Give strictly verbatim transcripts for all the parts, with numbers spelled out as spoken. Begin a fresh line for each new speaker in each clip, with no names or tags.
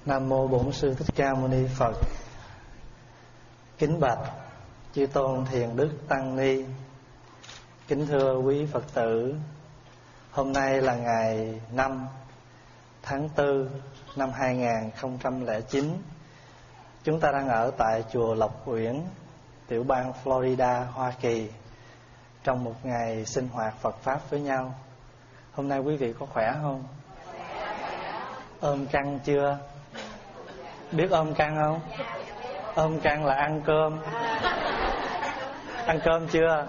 Nam mô Bổn Sư Thích Ca Mâu Ni Phật. Kính bạch chư tôn thiền đức tăng ni, kính thưa quý Phật tử, hôm nay là ngày năm tháng tư năm hai nghìn không trăm lẻ chín. Chúng ta đang ở tại chùa Lộc Uyển, tiểu bang Florida, Hoa Kỳ, trong một ngày sinh hoạt Phật Pháp với nhau. Hôm nay quý vị có khỏe không? Ôm căng chưa? Biết ôm căng không? Ôm căng là ăn cơm. Ăn cơm chưa?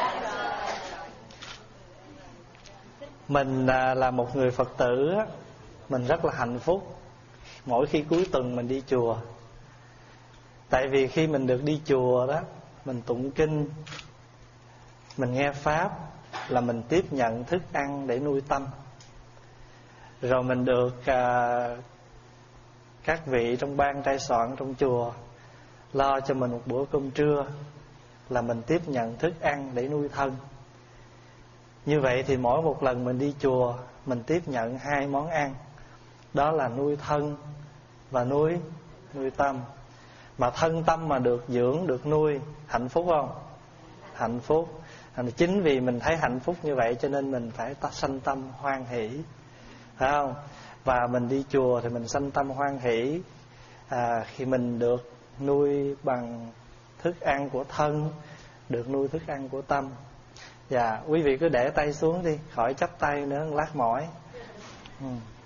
Mình là một người Phật tử, mình rất là hạnh phúc mỗi khi cuối tuần mình đi chùa. Tại vì khi mình được đi chùa đó, mình tụng kinh, mình nghe Pháp, là mình tiếp nhận thức ăn để nuôi tâm. Rồi mình được à, các vị trong ban trai soạn trong chùa lo cho mình một bữa cơm trưa, là mình tiếp nhận thức ăn để nuôi thân. Như vậy thì mỗi một lần mình đi chùa, mình tiếp nhận hai món ăn, đó là nuôi thân và nuôi nuôi tâm. Mà thân tâm mà được dưỡng, được nuôi, hạnh phúc không? Hạnh phúc. Chính vì mình thấy hạnh phúc như vậy cho nên mình phải sanh tâm hoan hỷ, phải không? Và mình đi chùa thì mình sanh tâm hoan hỷ à, khi mình được nuôi bằng thức ăn của thân, được nuôi thức ăn của tâm. Dạ, quý vị cứ để tay xuống đi, khỏi chắp tay nữa, lát mỏi. ừ.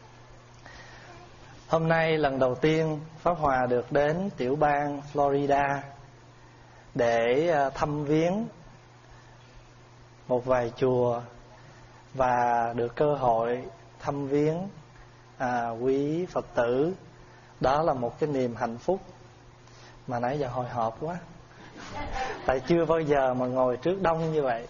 Hôm nay lần đầu tiên Pháp Hòa được đến tiểu bang Florida để thăm viếng một vài chùa và được cơ hội thăm viếng à, quý Phật tử. Đó là một cái niềm hạnh phúc mà nãy giờ hồi hộp quá, tại chưa bao giờ mà ngồi trước đông như vậy.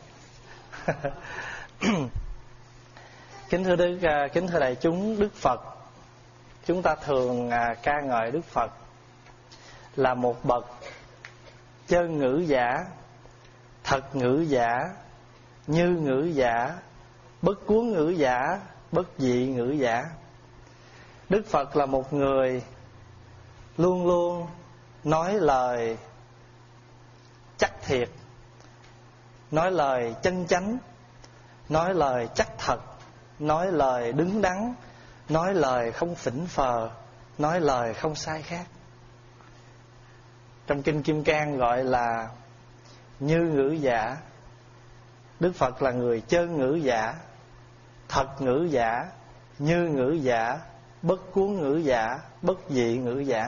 Kính thưa Đức, kính thưa đại chúng, Đức Phật, chúng ta thường à, ca ngợi Đức Phật là một bậc chân ngữ giả, thật ngữ giả, như ngữ giả, bất cuốn ngữ giả, bất dị ngữ giả. Đức Phật là một người luôn luôn nói lời chắc thiệt, nói lời chân chánh, nói lời chắc thật, nói lời đứng đắn, nói lời không phỉnh phờ, nói lời không sai khác. Trong Kinh Kim Cang gọi là như ngữ giả. Đức Phật là người chân ngữ giả, thật ngữ giả, như ngữ giả, bất cuốn ngữ giả, bất dị ngữ giả.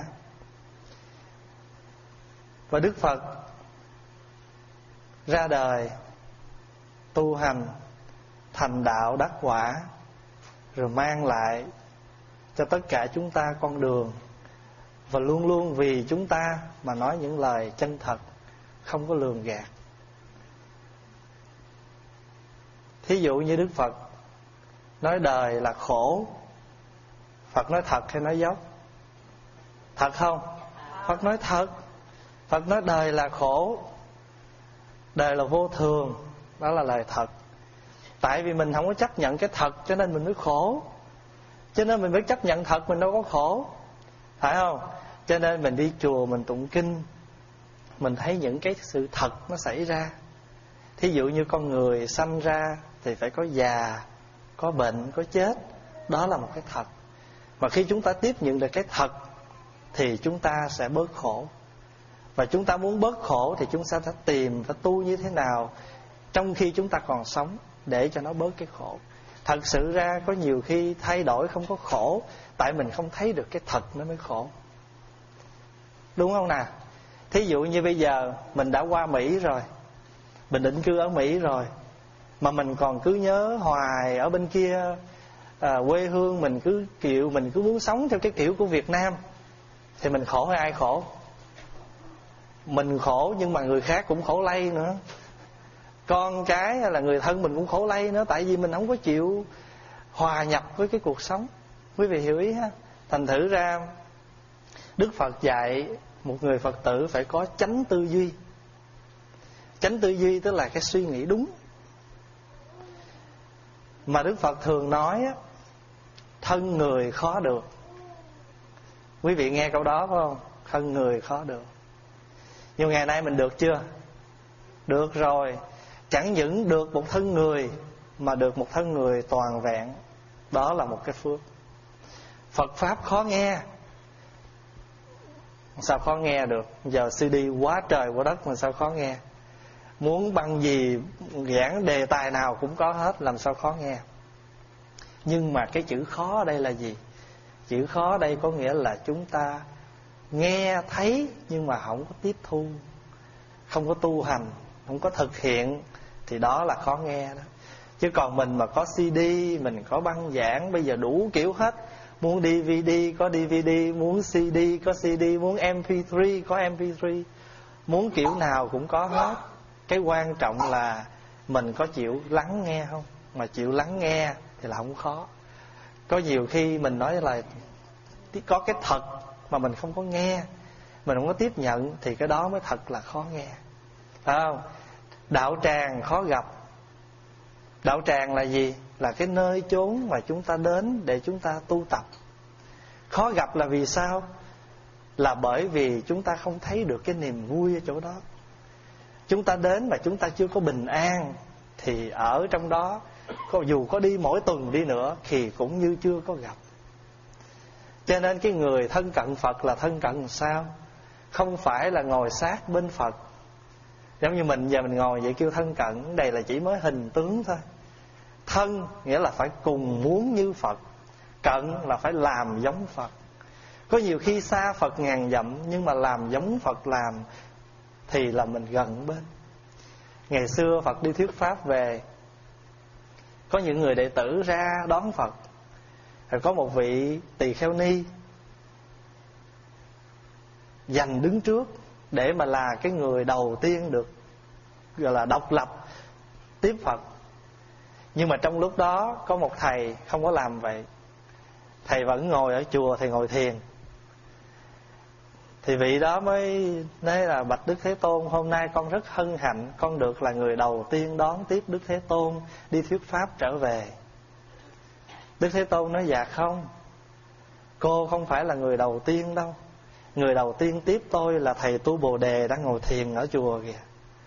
Và Đức Phật ra đời, tu hành, thành đạo đắc quả, rồi mang lại cho tất cả chúng ta con đường, và luôn luôn vì chúng ta mà nói những lời chân thật, không có lường gạt. Thí dụ như Đức Phật nói đời là khổ, Phật nói thật hay nói dốc? Thật không? Phật nói thật. Phật nói đời là khổ, đời là vô thường, đó là lời thật. Tại vì mình không có chấp nhận cái thật cho nên mình mới khổ, cho nên mình mới chấp nhận thật, mình đâu có khổ, phải không? Cho nên mình đi chùa, mình tụng kinh, mình thấy những cái sự thật nó xảy ra. Thí dụ như con người sanh ra thì phải có già, có bệnh, có chết, đó là một cái thật. Mà khi chúng ta tiếp nhận được cái thật thì chúng ta sẽ bớt khổ. Và chúng ta muốn bớt khổ thì chúng ta phải tìm, phải tu như thế nào trong khi chúng ta còn sống để cho nó bớt cái khổ. Thật sự ra có nhiều khi thay đổi không có khổ, tại mình không thấy được cái thật nó mới khổ, đúng không nào? Thí dụ như bây giờ mình đã qua Mỹ rồi, mình định cư ở Mỹ rồi, mà mình còn cứ nhớ hoài ở bên kia à, quê hương mình cứ kiểu mình cứ muốn sống theo cái kiểu của Việt Nam, thì mình khổ hay ai khổ? Mình khổ, nhưng mà người khác cũng khổ lây nữa. Con cái hay là người thân mình cũng khổ lây nữa, tại vì mình không có chịu hòa nhập với cái cuộc sống. Quý vị hiểu ý ha? Thành thử ra Đức Phật dạy một người Phật tử phải có chánh tư duy. Chánh tư duy tức là cái suy nghĩ đúng. Mà Đức Phật thường nói thân người khó được, Quý vị nghe câu đó phải không? Thân người khó được. Nhưng ngày nay mình được chưa? Được rồi. Chẳng những được một thân người, mà được một thân người toàn vẹn. Đó là một cái phước. Phật Pháp khó nghe. Sao khó nghe được? Giờ xê đê quá trời quá đất mà sao khó nghe? Muốn băng gì, giảng đề tài nào cũng có hết, làm sao khó nghe? Nhưng mà cái chữ khó ở đây là gì? Chữ khó ở đây có nghĩa là chúng ta nghe thấy nhưng mà không có tiếp thu, không có tu hành, không có thực hiện, thì đó là khó nghe đó. Chứ còn mình mà có xê đê, mình có băng giảng, bây giờ đủ kiểu hết. Muốn đê vê đê có đê vê đê, muốn xê đê có xê đê, muốn em pê ba có em pê ba, muốn kiểu nào cũng có hết. Cái quan trọng là mình có chịu lắng nghe không? Mà chịu lắng nghe thì là không khó. Có nhiều khi mình nói là có cái thật mà mình không có nghe, mình không có tiếp nhận, thì cái đó mới thật là khó nghe, phải không? Đạo tràng khó gặp. Đạo tràng là gì? Là cái nơi chốn mà chúng ta đến để chúng ta tu tập. Khó gặp là vì sao? Là bởi vì chúng ta không thấy được cái niềm vui ở chỗ đó. Chúng ta đến mà chúng ta chưa có bình an, thì ở trong đó dù có đi mỗi tuần đi nữa thì cũng như chưa có gặp. Cho nên cái người thân cận Phật là thân cận làm sao? Không phải là ngồi sát bên Phật. Giống như mình giờ mình ngồi vậy kêu thân cận, đây là chỉ mới hình tướng thôi. Thân nghĩa là phải cùng muốn như Phật, cận là phải làm giống Phật. Có nhiều khi xa Phật ngàn dặm, nhưng mà làm giống Phật làm thì là mình gần bên. Ngày xưa Phật đi thuyết pháp về, có những người đệ tử ra đón Phật. Rồi có một vị tỳ kheo ni dành đứng trước để mà là cái người đầu tiên được gọi là độc lập tiếp Phật. Nhưng mà trong lúc đó có một thầy không có làm vậy. Thầy vẫn ngồi ở chùa, thầy ngồi thiền. Thì vị đó mới nói là: bạch Đức Thế Tôn, hôm nay con rất hân hạnh, con được là người đầu tiên đón tiếp Đức Thế Tôn đi thuyết pháp trở về. Đức Thế Tôn nói: dạ không, cô không phải là người đầu tiên đâu. Người đầu tiên tiếp tôi là thầy tu Bồ Đề đang ngồi thiền ở chùa kìa.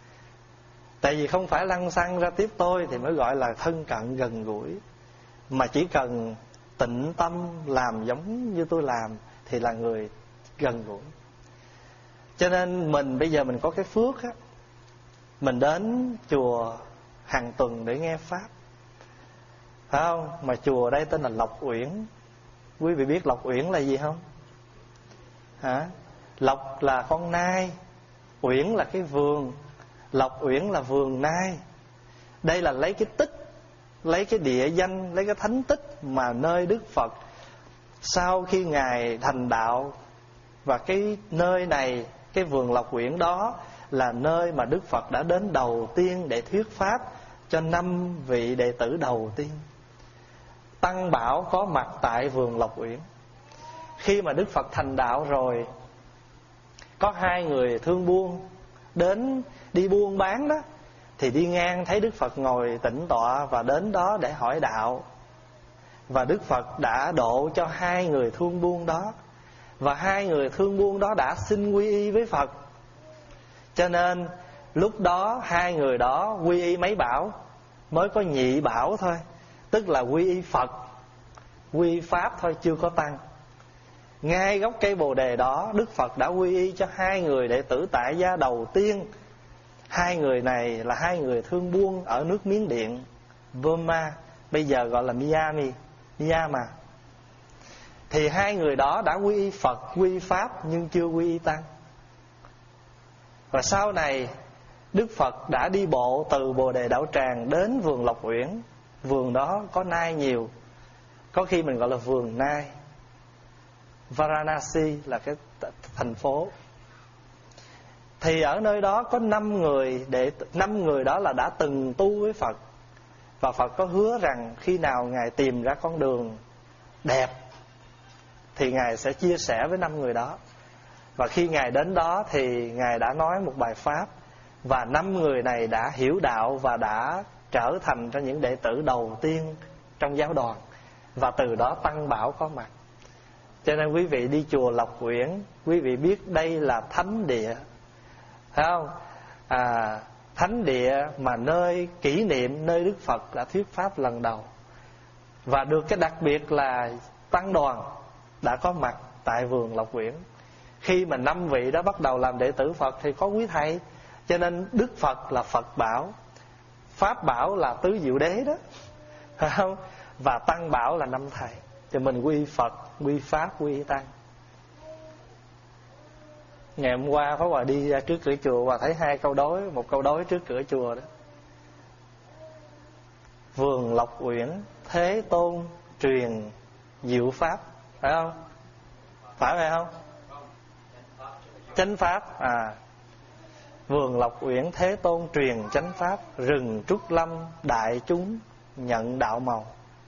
Tại vì không phải lăng xăng ra tiếp tôi thì mới gọi là thân cận gần gũi. Mà chỉ cần tịnh tâm làm giống như tôi làm thì là người gần gũi. Cho nên mình bây giờ mình có cái phước á, mình đến chùa hàng tuần để nghe pháp, phải không? Mà chùa đây tên là Lộc Uyển. Quý vị biết Lộc Uyển là gì không? Hả? Lộc là con nai, Uyển là cái vườn. Lộc Uyển là vườn nai. Đây là lấy cái tích, lấy cái địa danh, lấy cái thánh tích mà nơi Đức Phật sau khi Ngài thành đạo. Và cái nơi này, cái vườn Lộc Uyển đó là nơi mà Đức Phật đã đến đầu tiên để thuyết pháp cho năm vị đệ tử đầu tiên. Tăng Bảo có mặt tại vườn Lộc Uyển. Khi mà Đức Phật thành đạo rồi, có hai người thương buôn đến đi buôn bán đó, thì đi ngang thấy Đức Phật ngồi tĩnh tọa và đến đó để hỏi đạo. Và Đức Phật đã độ cho hai người thương buôn đó, và hai người thương buôn đó đã xin quy y với Phật. Cho nên lúc đó hai người đó quy y mấy bảo? Mới có nhị bảo thôi. Tức là quy y Phật, quy y Pháp thôi, chưa có Tăng. Ngay gốc cây Bồ Đề đó, Đức Phật đã quy y cho hai người đệ tử tại gia đầu tiên. Hai người này là hai người thương buôn ở nước Miến Điện, Burma, bây giờ gọi là Miami, Myanmar. Thì hai người đó đã quy y Phật, quy y Pháp nhưng chưa quy y Tăng. Và sau này Đức Phật đã đi bộ từ Bồ Đề Đạo Tràng đến vườn Lộc Uyển. Vườn đó có nai nhiều, có khi mình gọi là vườn nai. Varanasi là cái thành phố. Thì ở nơi đó có năm người để năm người đó là đã từng tu với Phật. Và Phật có hứa rằng khi nào Ngài tìm ra con đường đẹp thì Ngài sẽ chia sẻ với năm người đó. Và khi Ngài đến đó thì Ngài đã nói một bài pháp, và năm người này đã hiểu đạo và đã trở thành cho những đệ tử đầu tiên trong giáo đoàn. Và từ đó Tăng Bảo có mặt. Cho nên quý vị đi chùa Lộc Uyển, quý vị biết đây là thánh địa, phải không? À, thánh địa mà nơi kỷ niệm nơi Đức Phật đã thuyết pháp lần đầu. Và được cái đặc biệt là tăng đoàn đã có mặt tại vườn Lộc Uyển. Khi mà năm vị đó bắt đầu làm đệ tử Phật thì có quý thầy. Cho nên Đức Phật là Phật bảo, Pháp bảo là tứ diệu đế đó, phải không? Và tăng bảo là năm thầy. Thì mình quy Phật, quy Pháp, quy Tăng. Ngày hôm qua Pháp Hòa đi ra trước cửa chùa và thấy hai câu đối, một câu đối trước cửa chùa đó: vườn Lộc Uyển, Thế Tôn truyền diệu Pháp. Phải không? Phải phải không? Chánh Pháp. À, vườn Lộc Uyển, Thế Tôn truyền chánh Pháp. Rừng Trúc Lâm, đại chúng nhận đạo màu.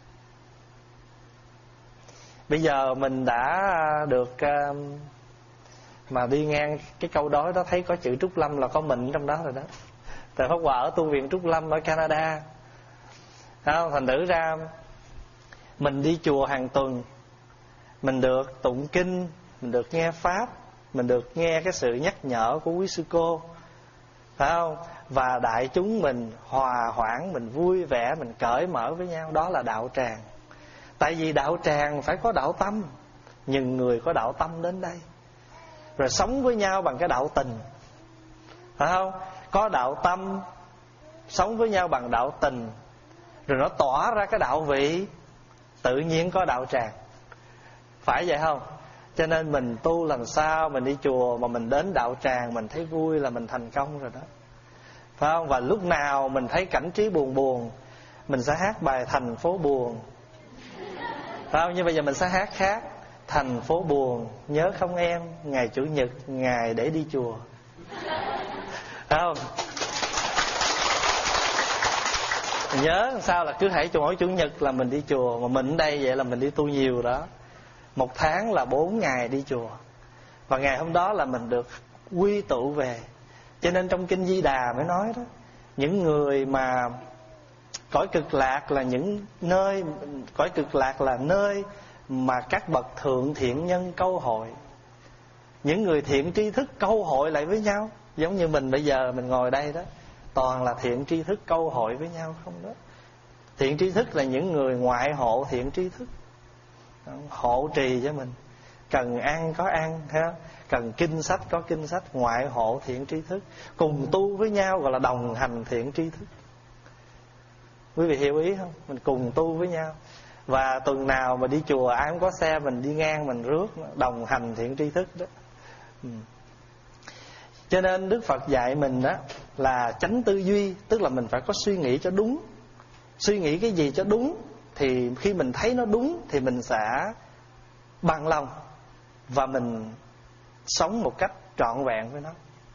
Bây giờ mình đã được uh, mà đi ngang cái câu đối đó thấy có chữ Trúc Lâm là có mình trong đó rồi đó. Tại Pháp Hòa ở tu viện Trúc Lâm ở Canada. Không? Thành thử ra mình đi chùa hàng tuần, mình được tụng kinh, mình được nghe Pháp, mình được nghe cái sự nhắc nhở của quý sư cô, phải không? Và đại chúng mình hòa hoãn, mình vui vẻ, mình cởi mở với nhau. Đó là đạo tràng. Tại vì đạo tràng phải có đạo tâm. Nhưng người có đạo tâm đến đây rồi sống với nhau bằng cái đạo tình, phải không? Có đạo tâm, sống với nhau bằng đạo tình, rồi nó tỏa ra cái đạo vị, tự nhiên có đạo tràng. Phải vậy không? Cho nên mình tu làm sao mình đi chùa mà mình đến đạo tràng mình thấy vui là mình thành công rồi đó, phải không? Và lúc nào mình thấy cảnh trí buồn buồn, mình sẽ hát bài Thành Phố Buồn, phải không? Nhưng bây giờ mình sẽ hát khác: thành phố buồn, nhớ không em, ngày Chủ nhật, ngày để đi chùa. Phải không? Nhớ sao là cứ hãy mỗi Chủ nhật là mình đi chùa. Mà mình ở đây vậy là mình đi tu nhiều đó. Một tháng là bốn ngày đi chùa. Và ngày hôm đó là mình được quy tụ về. Cho nên trong Kinh Di Đà mới nói đó, những người mà cõi cực lạc là những nơi, cõi cực lạc là nơi mà các bậc thượng thiện nhân câu hội. Những người thiện tri thức câu hội lại với nhau. Giống như mình bây giờ mình ngồi đây đó, toàn là thiện tri thức câu hội với nhau không đó. Thiện tri thức là những người ngoại hộ thiện tri thức, hộ trì cho mình. Cần ăn có ăn, cần kinh sách có kinh sách. Ngoại hộ thiện tri thức, cùng tu với nhau gọi là đồng hành thiện tri thức. Quý vị hiểu ý không? Mình cùng tu với nhau. Và tuần nào mà đi chùa ai cũng có xe, mình đi ngang mình rước, đồng hành thiện tri thức đó. Ừ. Cho nên Đức Phật dạy mình đó là chánh tư duy, tức là mình phải có suy nghĩ cho đúng. Suy nghĩ cái gì cho đúng thì khi mình thấy nó đúng thì mình sẽ bằng lòng và mình sống một cách trọn vẹn với nó.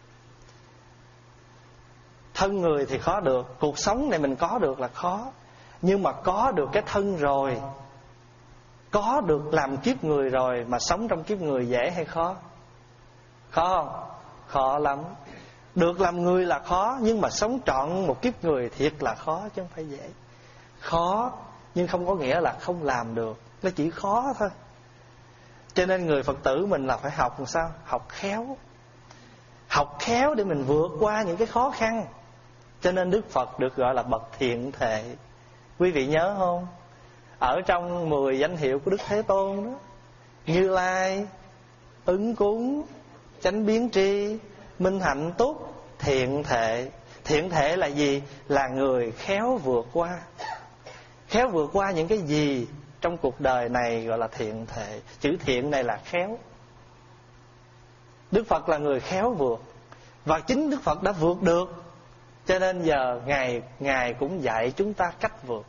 Thân người thì khó được, cuộc sống này mình có được là khó. Nhưng mà có được cái thân rồi, có được làm kiếp người rồi, mà sống trong kiếp người dễ hay khó? Khó không? Khó lắm. Được làm người là khó, nhưng mà sống trọn một kiếp người thiệt là khó chứ không phải dễ. Khó nhưng không có nghĩa là không làm được, nó chỉ khó thôi. Cho nên người Phật tử mình là phải học làm sao? Học khéo. Học khéo để mình vượt qua những cái khó khăn. Cho nên Đức Phật được gọi là bậc thiện thệ. Quý vị nhớ không? Ở trong mười danh hiệu của Đức Thế Tôn đó, Như Lai, Ứng Cúng, Chánh Biến Tri, Minh Hạnh Túc, thiện thệ. Thiện thệ là gì? Là người khéo vượt qua. Khéo vượt qua những cái gì trong cuộc đời này gọi là thiện thệ. Chữ thiện này là khéo. Đức Phật là người khéo vượt. Và chính Đức Phật đã vượt được. Cho nên giờ Ngài, Ngài cũng dạy chúng ta cách vượt.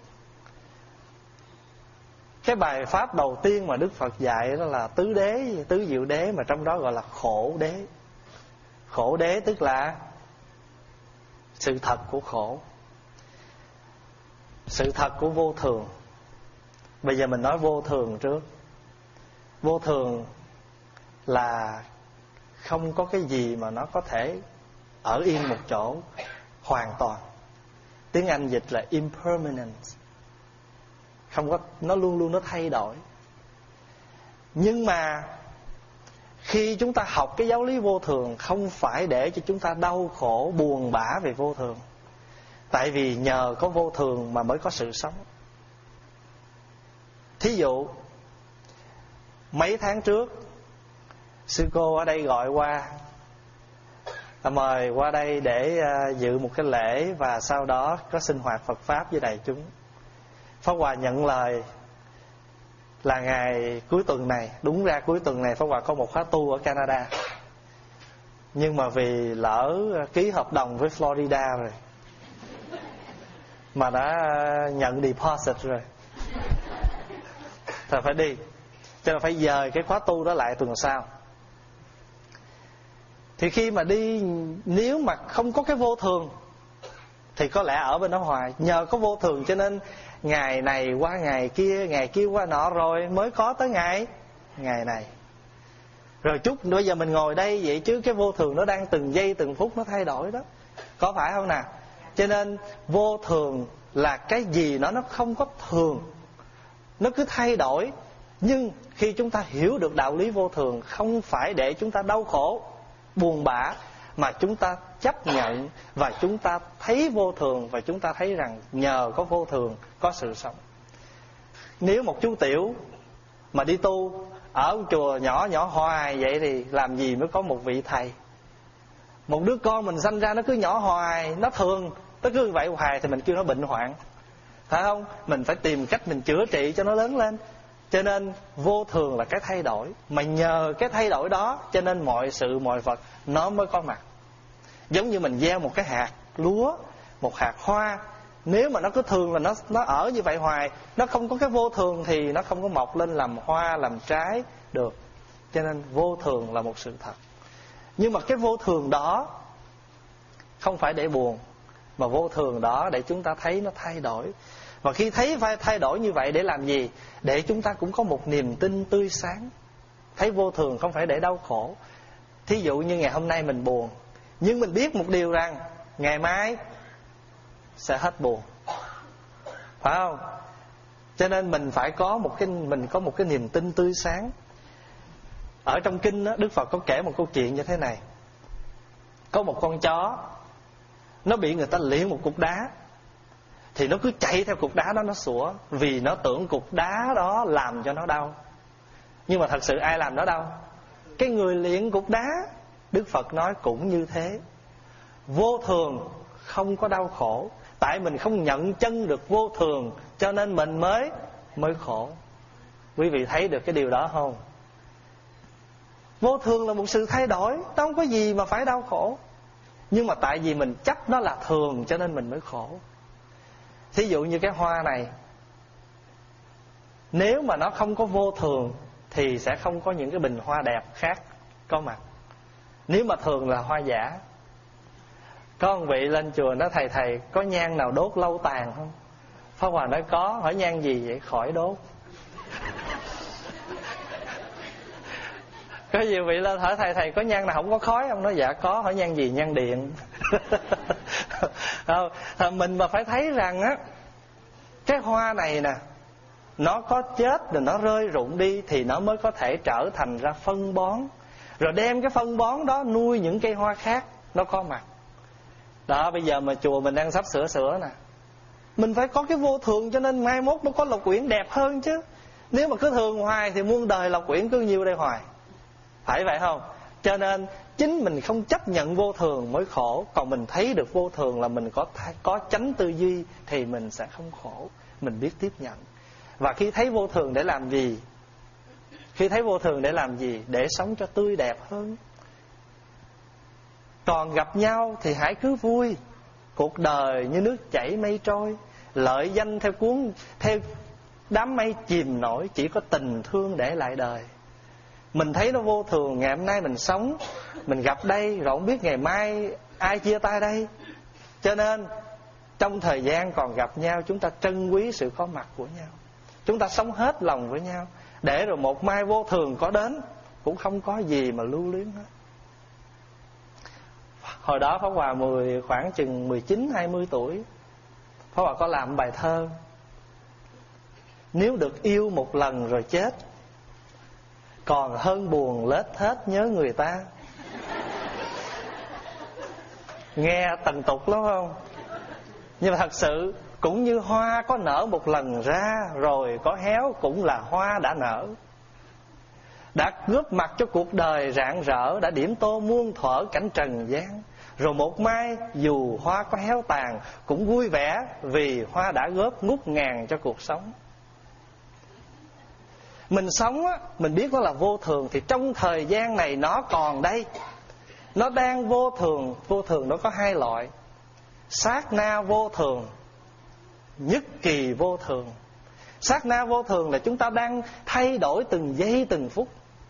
Cái bài pháp đầu tiên mà Đức Phật dạy đó là tứ đế, tứ diệu đế, mà trong đó gọi là khổ đế. Khổ đế tức là sự thật của khổ, sự thật của vô thường. Bây giờ mình nói vô thường trước. Vô thường là không có cái gì mà nó có thể ở yên một chỗ hoàn toàn. Tiếng Anh dịch là impermanent. Không có, nó luôn luôn nó thay đổi. Nhưng mà khi chúng ta học cái giáo lý vô thường, không phải để cho chúng ta đau khổ buồn bã về vô thường. Tại vì nhờ có vô thường mà mới có sự sống. Thí dụ mấy tháng trước, sư cô ở đây gọi qua, mời qua đây để dự một cái lễ, và sau đó có sinh hoạt Phật Pháp với đại chúng. Pháp Hòa nhận lời là ngày cuối tuần này, đúng ra cuối tuần này Pháp Hòa có một khóa tu ở Canada, nhưng mà vì lỡ ký hợp đồng với Florida rồi, mà đã nhận deposit rồi, thì phải đi, cho nên phải dời cái khóa tu đó lại tuần sau. Thì khi mà đi, nếu mà không có cái vô thường thì có lẽ ở bên đó hoài. Nhờ có vô thường cho nên ngày này qua ngày kia, ngày kia qua nọ, rồi mới có tới ngày ngày này. Rồi chút bây giờ mình ngồi đây vậy chứ cái vô thường nó đang từng giây từng phút nó thay đổi đó, có phải không nào? Cho nên vô thường là cái gì nó nó không có thường, nó cứ thay đổi. Nhưng khi chúng ta hiểu được đạo lý vô thường, không phải để chúng ta đau khổ buồn bã, mà chúng ta chấp nhận và chúng ta thấy vô thường, và chúng ta thấy rằng nhờ có vô thường có sự sống. Nếu một chú tiểu mà đi tu ở chùa nhỏ nhỏ hoài vậy thì làm gì mới có một vị thầy. Một đứa con mình sanh ra nó cứ nhỏ hoài, nó thường, nó cứ vậy hoài thì mình kêu nó bệnh hoạn, phải không? Mình phải tìm cách mình chữa trị cho nó lớn lên. Cho nên vô thường là cái thay đổi, mà nhờ cái thay đổi đó cho nên mọi sự mọi vật nó mới có mặt. Giống như mình gieo một cái hạt lúa, một hạt hoa, nếu mà nó cứ thường là nó nó ở như vậy hoài, nó không có cái vô thường thì nó không có mọc lên làm hoa, làm trái được. Cho nên vô thường là một sự thật. Nhưng mà cái vô thường đó không phải để buồn, mà vô thường đó để chúng ta thấy nó thay đổi. Và khi thấy phải thay đổi như vậy để làm gì? Để chúng ta cũng có một niềm tin tươi sáng. Thấy vô thường không phải để đau khổ. Thí dụ như ngày hôm nay mình buồn, nhưng mình biết một điều rằng ngày mai sẽ hết buồn, phải không? Cho nên mình phải có một cái mình có một cái niềm tin tươi sáng. Ở trong kinh đó, Đức Phật có kể một câu chuyện như thế này. Có một con chó, nó bị người ta liệng một cục đá, thì nó cứ chạy theo cục đá đó nó sủa, vì nó tưởng cục đá đó làm cho nó đau. Nhưng mà thật sự ai làm nó đau? Cái người liệng cục đá. Đức Phật nói cũng như thế. Vô thường không có đau khổ, tại mình không nhận chân được vô thường cho nên mình mới mới khổ. Quý vị thấy được cái điều đó không? Vô thường là một sự thay đổi, không có gì mà phải đau khổ. Nhưng mà tại vì mình chấp nó là thường cho nên mình mới khổ. Thí dụ như cái hoa này, nếu mà nó không có vô thường thì sẽ không có những cái bình hoa đẹp khác có mặt. Nếu mà thường là hoa giả. Có một vị lên chùa nói thầy thầy có nhang nào đốt lâu tàn không? Pháp Hòa nói có. Hỏi nhang gì vậy? Khỏi đốt. Có nhiều vị lên hỏi thầy thầy có nhang nào không có khói không? Nói dạ có. Hỏi nhang gì? Nhang điện. Không, mình mà phải thấy rằng á, cái hoa này nè, nó có chết rồi nó rơi rụng đi thì nó mới có thể trở thành ra phân bón, rồi đem cái phân bón đó nuôi những cây hoa khác nó có mặt. Đó, bây giờ mà chùa mình đang sắp sửa sửa nè, mình phải có cái vô thường cho nên mai mốt nó có lộc quyển đẹp hơn chứ. Nếu mà cứ thường hoài thì muôn đời lộc quyển cứ nhiêu đây hoài, phải vậy không? Cho nên chính mình không chấp nhận vô thường mới khổ. Còn mình thấy được vô thường là mình có có chánh tư duy thì mình sẽ không khổ. Mình biết tiếp nhận. Và khi thấy vô thường để làm gì? Khi thấy vô thường để làm gì? Để sống cho tươi đẹp hơn. Còn gặp nhau thì hãy cứ vui. Cuộc đời như nước chảy mây trôi, lợi danh theo cuốn theo đám mây chìm nổi, chỉ có tình thương để lại đời. Mình thấy nó vô thường, ngày hôm nay mình sống, mình gặp đây, rồi không biết ngày mai ai chia tay đây. Cho nên trong thời gian còn gặp nhau, chúng ta trân quý sự có mặt của nhau, chúng ta sống hết lòng với nhau, để rồi một mai vô thường có đến cũng không có gì mà lưu luyến hết. Hồi đó Pháp Hòa mười, khoảng chừng mười chín hai mươi tuổi, Pháp Hòa có làm bài thơ: nếu được yêu một lần rồi chết, còn hơn buồn lết thết nhớ người ta. Nghe tần tục lắm không? Nhưng mà thật sự cũng như hoa có nở một lần ra, rồi có héo cũng là hoa đã nở. Đã góp mặt cho cuộc đời rạng rỡ, đã điểm tô muôn thuở cảnh trần gian. Rồi một mai dù hoa có héo tàn cũng vui vẻ, vì hoa đã góp ngút ngàn cho cuộc sống. Mình sống á, mình biết nó là vô thường, thì trong thời gian này nó còn đây, nó đang vô thường. Vô thường nó có hai loại: sát na vô thường, nhất kỳ vô thường. Sát na vô thường là chúng ta đang thay đổi từng giây từng phút.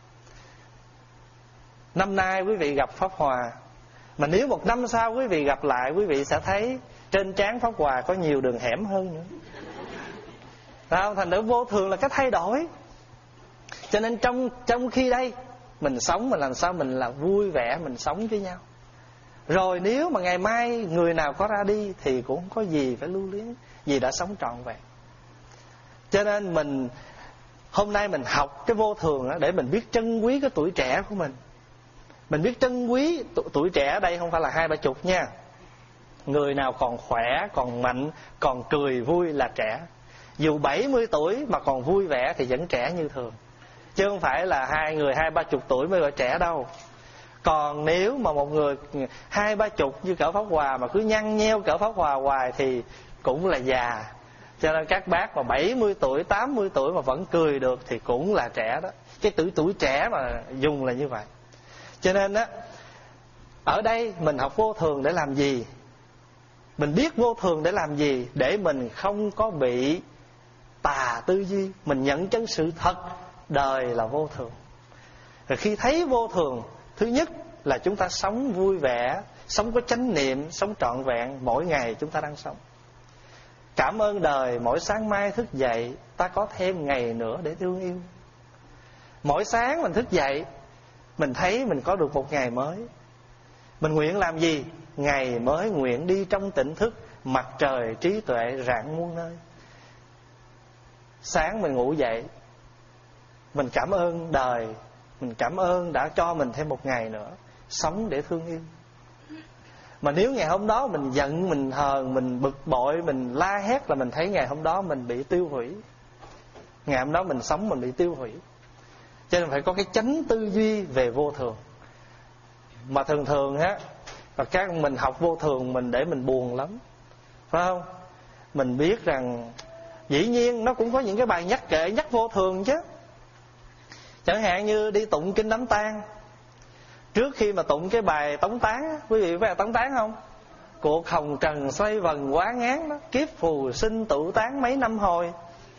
Năm nay quý vị gặp Pháp Hòa, mà nếu một năm sau quý vị gặp lại, quý vị sẽ thấy trên trán Pháp Hòa có nhiều đường hẻm hơn nữa. Đó, thành ra vô thường là cái thay đổi. Cho nên trong trong khi đây mình sống, mình làm sao mình là vui vẻ, mình sống với nhau. Rồi nếu mà ngày mai người nào có ra đi thì cũng không có gì phải lưu luyến, vì đã sống trọn vẹn. Cho nên mình hôm nay mình học cái vô thường đó để mình biết trân quý cái tuổi trẻ của mình. Mình biết trân quý tuổi trẻ ở đây không phải là hai ba chục nha. Người nào còn khỏe, còn mạnh, còn cười vui là trẻ. Dù bảy mươi tuổi mà còn vui vẻ thì vẫn trẻ như thường, chứ không phải là hai người hai ba chục tuổi mới gọi trẻ đâu. Còn nếu mà một người hai ba chục như cỡ Pháp Hòa mà cứ nhăn nheo cỡ Pháp Hòa hoài thì cũng là già. Cho nên các bác mà bảy mươi tuổi, tám mươi tuổi mà vẫn cười được thì cũng là trẻ đó. Cái tuổi tuổi trẻ mà dùng là như vậy. Cho nên á, ở đây mình học vô thường để làm gì? Mình biết vô thường để làm gì? Để mình không có bị tà tư duy. Mình nhận chân sự thật, đời là vô thường. Rồi khi thấy vô thường, thứ nhất là chúng ta sống vui vẻ, sống có chánh niệm, sống trọn vẹn mỗi ngày chúng ta đang sống. Cảm ơn đời, mỗi sáng mai thức dậy ta có thêm ngày nữa để thương yêu. Mỗi sáng mình thức dậy, mình thấy mình có được một ngày mới. Mình nguyện làm gì? Ngày mới nguyện đi trong tỉnh thức, mặt trời trí tuệ rạng muôn nơi. Sáng mình ngủ dậy, mình cảm ơn đời, mình cảm ơn đã cho mình thêm một ngày nữa, sống để thương yêu. Mà nếu ngày hôm đó mình giận, mình hờn, mình bực bội, mình la hét là mình thấy ngày hôm đó mình bị tiêu hủy. Ngày hôm đó mình sống mình bị tiêu hủy. Cho nên phải có cái chánh tư duy về vô thường. Mà thường thường á, và các mình học vô thường mình để mình buồn lắm, phải không? Mình biết rằng dĩ nhiên nó cũng có những cái bài nhắc kệ nhắc vô thường chứ. Chẳng hạn như đi tụng kinh đám tang, trước khi mà tụng cái bài tống tán, quý vị phải tống tán không? Cuộc hồng trần xoay vần quá ngán đó, kiếp phù sinh tụ tán mấy năm hồi.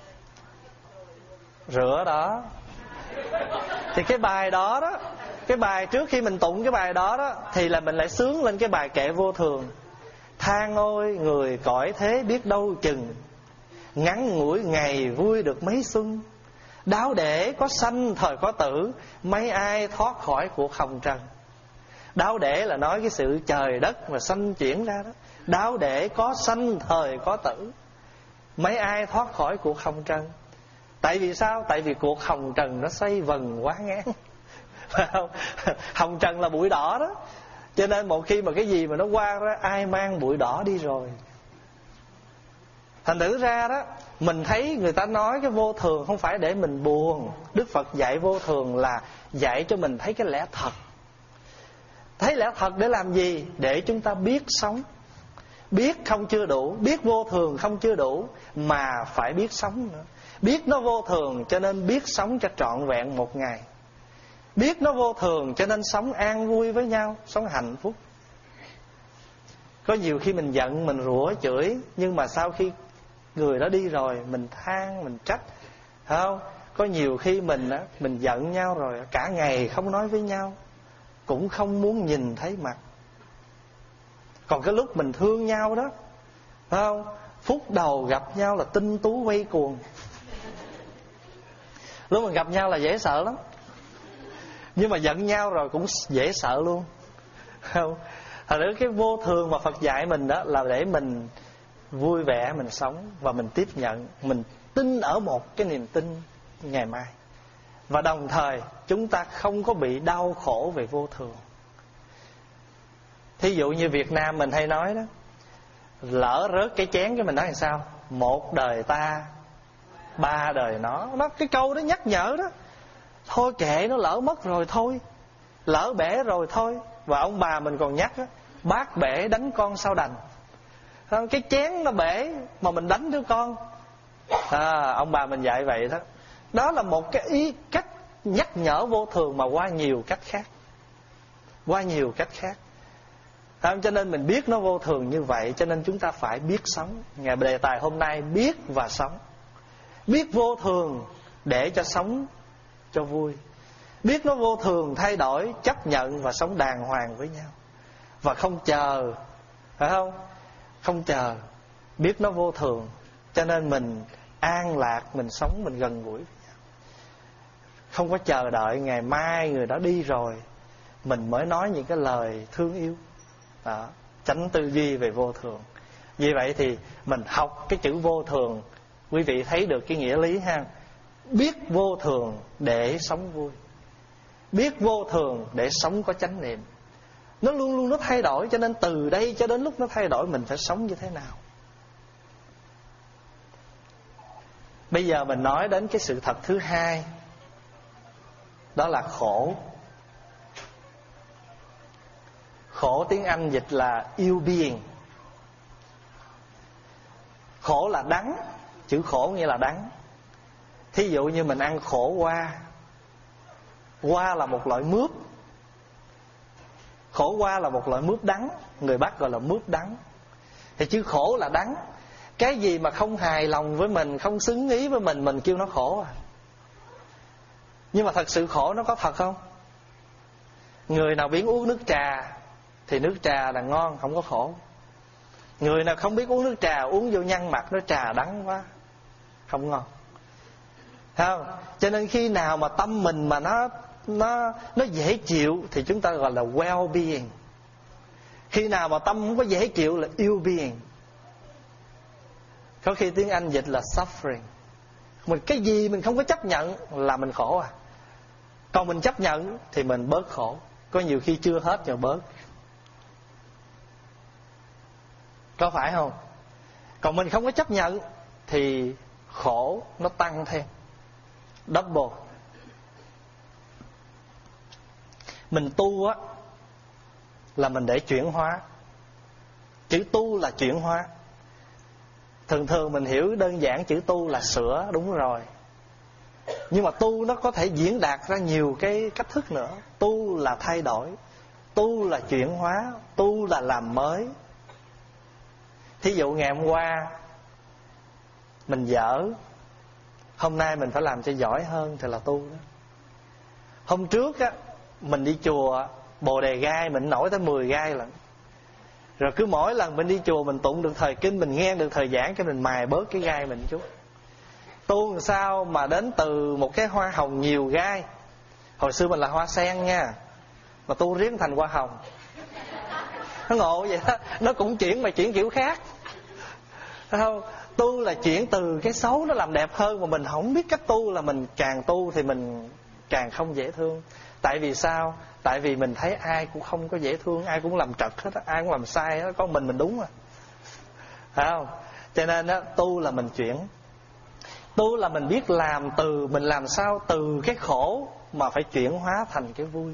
Rửa đó. Thì cái bài đó đó, cái bài trước khi mình tụng cái bài đó đó, thì là mình lại sướng lên cái bài kệ vô thường. Than ôi người cõi thế biết đâu chừng, ngắn ngủi ngày vui được mấy xuân. Đáo để có sanh thời có tử, mấy ai thoát khỏi cuộc hồng trần. Đáo để là nói cái sự trời đất mà sanh chuyển ra đó. Đáo để có sanh thời có tử, mấy ai thoát khỏi cuộc hồng trần. Tại vì sao? Tại vì cuộc hồng trần nó xoay vần quá ngán. Hồng trần là bụi đỏ đó. Cho nên một khi mà cái gì mà nó qua đó, ai mang bụi đỏ đi rồi. Thành thử ra đó, mình thấy người ta nói cái vô thường không phải để mình buồn. Đức Phật dạy vô thường là dạy cho mình thấy cái lẽ thật. Thấy lẽ thật để làm gì? Để chúng ta biết sống. Biết không chưa đủ, biết vô thường không chưa đủ, mà phải biết sống nữa. Biết nó vô thường cho nên biết sống cho trọn vẹn một ngày. Biết nó vô thường cho nên sống an vui với nhau, sống hạnh phúc. Có nhiều khi mình giận, mình rủa chửi, nhưng mà sau khi người đó đi rồi, mình than, mình trách, phải không? Có nhiều khi mình á, mình giận nhau rồi cả ngày không nói với nhau, cũng không muốn nhìn thấy mặt. Còn cái lúc mình thương nhau đó, phải không? Phút đầu gặp nhau là tinh tú quay cuồng. Lúc mình gặp nhau là dễ sợ lắm, nhưng mà giận nhau rồi cũng dễ sợ luôn, không? Thật ra cái vô thường mà Phật dạy mình đó là để mình vui vẻ mình sống, và mình tiếp nhận, mình tin ở một cái niềm tin ngày mai. Và đồng thời chúng ta không có bị đau khổ về vô thường. Thí dụ như Việt Nam mình hay nói đó, lỡ rớt cái chén cái mình nói làm sao? Một đời ta, ba đời nó. Nó cái câu đó nhắc nhở đó. Thôi kệ nó, lỡ mất rồi thôi, lỡ bể rồi thôi. Và ông bà mình còn nhắc đó, bát bể đánh con sao đành. Cái chén nó bể mà mình đánh đứa con. à, Ông bà mình dạy vậy đó. Đó là một cái ý cách nhắc nhở vô thường mà qua nhiều cách khác. Qua nhiều cách khác. à, Cho nên mình biết nó vô thường như vậy, cho nên chúng ta phải biết sống. Ngày đề tài hôm nay biết và sống. Biết vô thường để cho sống cho vui. Biết nó vô thường, thay đổi, chấp nhận và sống đàng hoàng với nhau. Và không chờ, phải không? Không chờ. Biết nó vô thường, cho nên mình an lạc, mình sống, mình gần gũi với nhau. Không có chờ đợi ngày mai người đó đi rồi mình mới nói những cái lời thương yêu. Đó, tránh tư duy về vô thường. Vì vậy thì mình học cái chữ vô thường, quý vị thấy được cái nghĩa lý ha. Biết vô thường để sống vui. Biết vô thường để sống có chánh niệm. Nó luôn luôn nó thay đổi, cho nên từ đây cho đến lúc nó thay đổi mình phải sống như thế nào. Bây giờ mình nói đến cái sự thật thứ hai, đó là khổ. Khổ tiếng Anh dịch là ill being. Khổ là đắng. Chữ khổ nghĩa là đắng. Thí dụ như mình ăn khổ qua. Qua là một loại mướp. Khổ qua là một loại mướp đắng. Người Bắc gọi là mướp đắng. Thì chữ khổ là đắng. Cái gì mà không hài lòng với mình, không xứng ý với mình, mình kêu nó khổ à. Nhưng mà thật sự khổ nó có thật không? Người nào biết uống nước trà thì nước trà là ngon, không có khổ. Người nào không biết uống nước trà, uống vô nhăn mặt nó trà đắng quá, không ngon. Thấy không? Cho nên khi nào mà tâm mình mà nó nó nó dễ chịu thì chúng ta gọi là well being. Khi nào mà tâm không có dễ chịu là ill being. Có khi tiếng Anh dịch là suffering. Mình cái gì mình không có chấp nhận là mình khổ à. Còn mình chấp nhận thì mình bớt khổ. Có nhiều khi chưa hết rồi bớt. Có phải không? Còn mình không có chấp nhận thì khổ nó tăng thêm, double. Mình tu á là mình để chuyển hóa. Chữ tu là chuyển hóa. Thường thường mình hiểu đơn giản chữ tu là sửa, đúng rồi. Nhưng mà tu nó có thể diễn đạt ra nhiều cái cách thức nữa. Tu là thay đổi, tu là chuyển hóa, tu là làm mới. Thí dụ ngày hôm qua mình dở, hôm nay mình phải làm cho giỏi hơn thì là tu đó. Hôm trước á mình đi chùa Bồ Đề gai mình nổi tới mười gai lận. Rồi cứ mỗi lần mình đi chùa mình tụng được thời kinh, mình nghe được thời giảng, cái mình mài bớt cái gai mình chút. Tu làm sao mà đến từ một cái hoa hồng nhiều gai. Hồi xưa mình là hoa sen nha, mà tu riết thành hoa hồng. Nó ngộ vậy đó. Nó cũng chuyển mà chuyển kiểu khác. Thấy không? Tu là chuyển từ cái xấu nó làm đẹp hơn. Mà mình không biết cách tu là mình càng tu thì mình càng không dễ thương. Tại vì sao? Tại vì mình thấy ai cũng không có dễ thương, ai cũng làm trật hết, ai cũng làm sai hết, có mình mình đúng à. Phải không? Cho nên đó, tu là mình chuyển. Tu là mình biết làm từ, mình làm sao từ cái khổ mà phải chuyển hóa thành cái vui.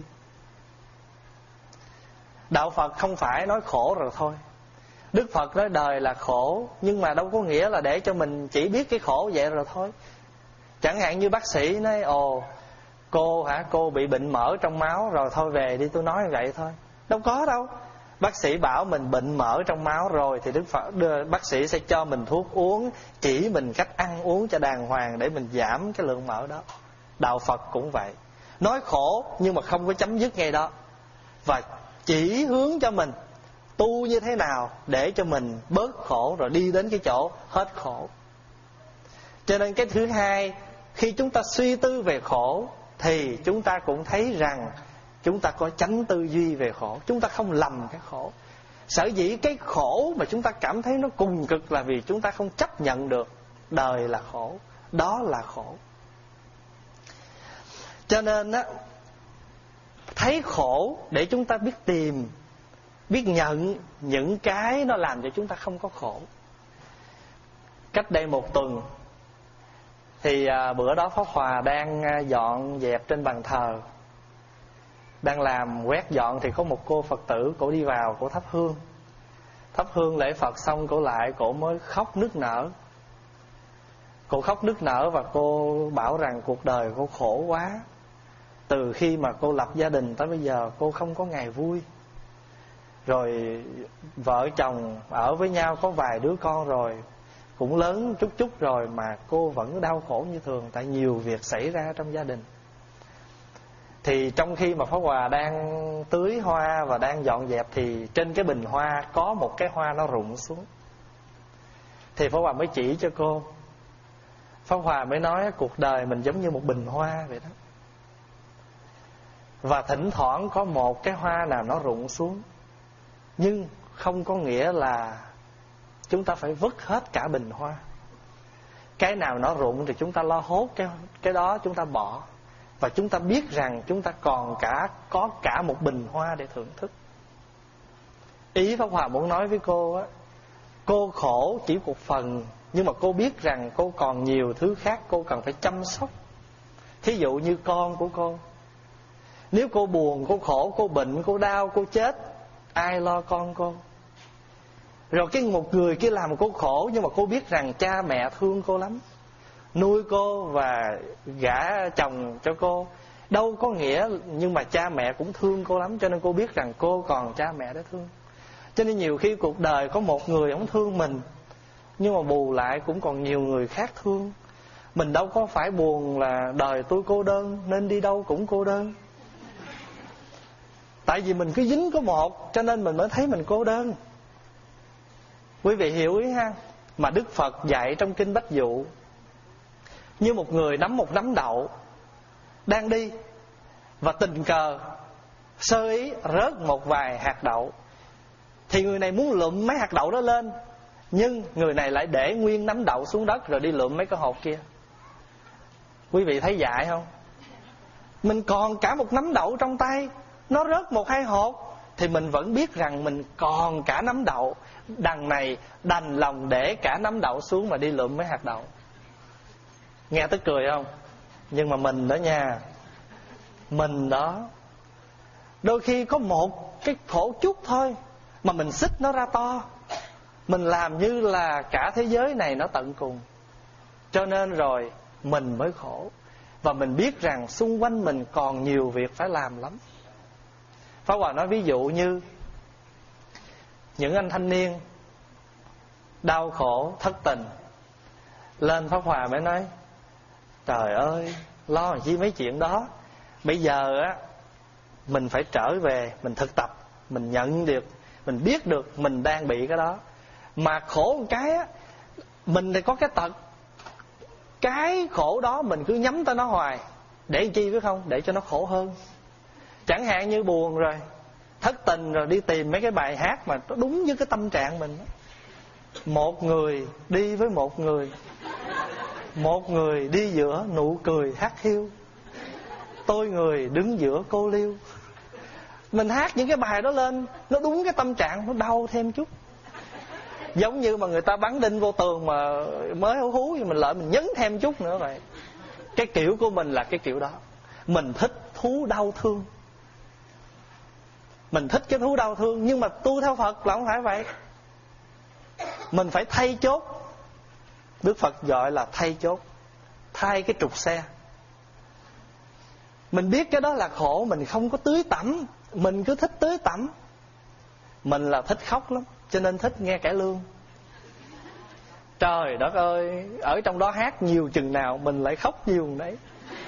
Đạo Phật không phải nói khổ rồi thôi. Đức Phật nói đời là khổ, nhưng mà đâu có nghĩa là để cho mình chỉ biết cái khổ vậy rồi thôi. Chẳng hạn như bác sĩ nói ồ cô hả, cô bị bệnh mỡ trong máu rồi, thôi về đi, tôi nói vậy thôi. Đâu có đâu. Bác sĩ bảo mình bệnh mỡ trong máu rồi thì Đức Phật đưa, bác sĩ sẽ cho mình thuốc uống, chỉ mình cách ăn uống cho đàng hoàng để mình giảm cái lượng mỡ đó. Đạo Phật cũng vậy, nói khổ nhưng mà không có chấm dứt ngay đó, và chỉ hướng cho mình tu như thế nào để cho mình bớt khổ rồi đi đến cái chỗ hết khổ. Cho nên cái thứ hai, khi chúng ta suy tư về khổ thì chúng ta cũng thấy rằng chúng ta có chánh tư duy về khổ. Chúng ta không lầm cái khổ. Sở dĩ cái khổ mà chúng ta cảm thấy nó cùng cực là vì chúng ta không chấp nhận được đời là khổ. Đó là khổ. Cho nên á, thấy khổ để chúng ta biết tìm, biết nhận những cái nó làm cho chúng ta không có khổ. Cách đây một tuần thì à, bữa đó Pháp Hòa đang dọn dẹp trên bàn thờ, đang làm quét dọn thì có một cô Phật tử, cổ đi vào, cổ thắp hương. Thắp hương lễ Phật xong cổ lại, cổ mới khóc nức nở. Cô khóc nức nở và cô bảo rằng cuộc đời cô khổ quá. Từ khi mà cô lập gia đình tới bây giờ cô không có ngày vui. Rồi vợ chồng ở với nhau có vài đứa con rồi, cũng lớn chút chút rồi mà cô vẫn đau khổ như thường, tại nhiều việc xảy ra trong gia đình. Thì trong khi mà Pháp Hòa đang tưới hoa và đang dọn dẹp thì trên cái bình hoa có một cái hoa nó rụng xuống. Thì Pháp Hòa mới chỉ cho cô. Pháp Hòa mới nói cuộc đời mình giống như một bình hoa vậy đó. Và thỉnh thoảng có một cái hoa nào nó rụng xuống, nhưng không có nghĩa là chúng ta phải vứt hết cả bình hoa. Cái nào nó rụng thì chúng ta lo hốt cái, cái đó chúng ta bỏ. Và chúng ta biết rằng chúng ta còn cả có cả một bình hoa để thưởng thức. Ý Pháp Hòa muốn nói với cô á, cô khổ chỉ một phần, nhưng mà cô biết rằng cô còn nhiều thứ khác cô cần phải chăm sóc. Thí dụ như con của cô. Nếu cô buồn, cô khổ, cô bệnh, cô đau, cô chết, ai lo con cô? Rồi cái một người kia làm cô khổ, nhưng mà cô biết rằng cha mẹ thương cô lắm, nuôi cô và gả chồng cho cô. Đâu có nghĩa, nhưng mà cha mẹ cũng thương cô lắm, cho nên cô biết rằng cô còn cha mẹ để thương. Cho nên nhiều khi cuộc đời có một người không thương mình, nhưng mà bù lại cũng còn nhiều người khác thương. Mình đâu có phải buồn là đời tôi cô đơn nên đi đâu cũng cô đơn. Tại vì mình cứ dính có một, cho nên mình mới thấy mình cô đơn. Quý vị hiểu ý ha? Mà Đức Phật dạy trong Kinh Bách Dụ, như một người nắm một nắm đậu đang đi, và tình cờ sơ ý rớt một vài hạt đậu. Thì người này muốn lượm mấy hạt đậu đó lên, nhưng người này lại để nguyên nắm đậu xuống đất rồi đi lượm mấy cái hột kia. Quý vị thấy dại không? Mình còn cả một nắm đậu trong tay, nó rớt một hai hột thì mình vẫn biết rằng mình còn cả nắm đậu. Đằng này đành lòng để cả nắm đậu xuống mà đi lượm mấy hạt đậu. Nghe tức cười không? Nhưng mà mình đó nha, mình đó, đôi khi có một cái khổ chút thôi mà mình xích nó ra to. Mình làm như là cả thế giới này nó tận cùng. Cho nên rồi mình mới khổ. Và mình biết rằng xung quanh mình còn nhiều việc phải làm lắm. Pháp Hòa nói ví dụ như những anh thanh niên đau khổ, thất tình, lên Pháp Hòa mới nói: trời ơi, lo làm chi mấy chuyện đó. Bây giờ á, mình phải trở về, mình thực tập, mình nhận được, mình biết được mình đang bị cái đó. Mà khổ một cái á, mình thì có cái tật, cái khổ đó mình cứ nhắm tới nó hoài. Để làm chi biết không? Để cho nó khổ hơn. Chẳng hạn như buồn rồi, thất tình rồi, đi tìm mấy cái bài hát mà nó đúng với cái tâm trạng mình. Một người đi với một người, một người đi giữa nụ cười hắt hiu, tôi người đứng giữa cô liêu. Mình hát những cái bài đó lên, nó đúng cái tâm trạng, nó đau thêm chút. Giống như mà người ta bắn đinh vô tường mà mới hú hú, thì mình lại mình nhấn thêm chút nữa vậy. Cái kiểu của mình là cái kiểu đó. Mình thích thú đau thương, mình thích cái thú đau thương. Nhưng mà tu theo Phật là không phải vậy. Mình phải thay chốt. Đức Phật gọi là thay chốt, thay cái trục xe. Mình biết cái đó là khổ, mình không có tưới tẩm, mình cứ thích tưới tẩm. Mình là thích khóc lắm, cho nên thích nghe cải lương. Trời đất ơi, ở trong đó hát nhiều chừng nào mình lại khóc nhiều chừng đấy.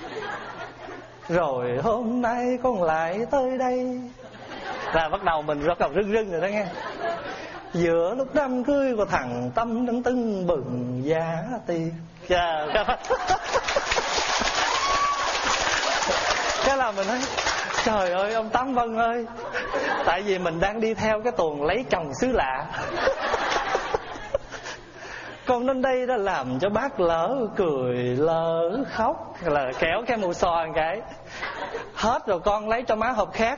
Rồi hôm nay con lại tới đây, là bắt đầu mình bắt đầu rưng rưng rồi đó nghe. Giữa lúc đám cưới của thằng Tâm đang tưng bừng giá tiền. Chà, cái là mình nói trời ơi ông Tám Vân ơi. Tại vì mình đang đi theo cái tuồng lấy chồng xứ lạ. Con đến đây đã làm cho bác lỡ cười lỡ khóc, là kéo cái mù xoa một cái. Hết rồi con lấy cho má hộp khác.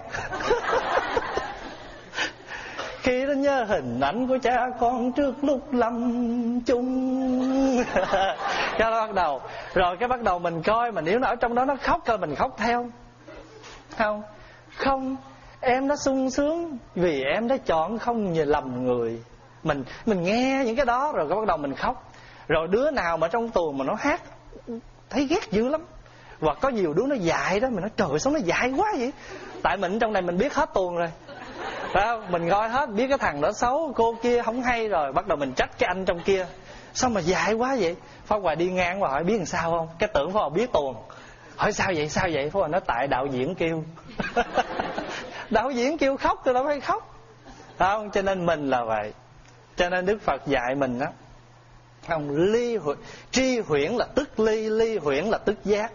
Khi nó nhớ hình ảnh của cha con trước lúc lâm chung. Cái đó bắt đầu. Rồi cái bắt đầu mình coi, mà nếu nó ở trong đó nó khóc coi mình khóc theo. Không, không, em đã sung sướng vì em đã chọn không nhờ lầm người. Mình mình nghe những cái đó rồi cái bắt đầu mình khóc. Rồi đứa nào mà trong tuồng mà nó hát thấy ghét dữ lắm. Và có nhiều đứa nó dại đó, mình nói trời sao nó dại quá vậy. Tại mình trong này mình biết hết tuồng rồi, phải không? Mình coi hết, biết cái thằng đó xấu, cô kia không hay, rồi bắt đầu mình trách cái anh trong kia. Sao mà dại quá vậy? Pháp Hòa đi ngang và hỏi biết làm sao không? Cái tưởng Pháp Hòa biết tuồng. Hỏi sao vậy, sao vậy? Pháp Hòa nói tại đạo diễn kêu. Đạo diễn kêu khóc thì đâu phải khóc, phải không? Cho nên mình là vậy. Cho nên Đức Phật dạy mình đó, không, ly huyễn, tri huyễn là tức ly, ly huyễn là tức giác.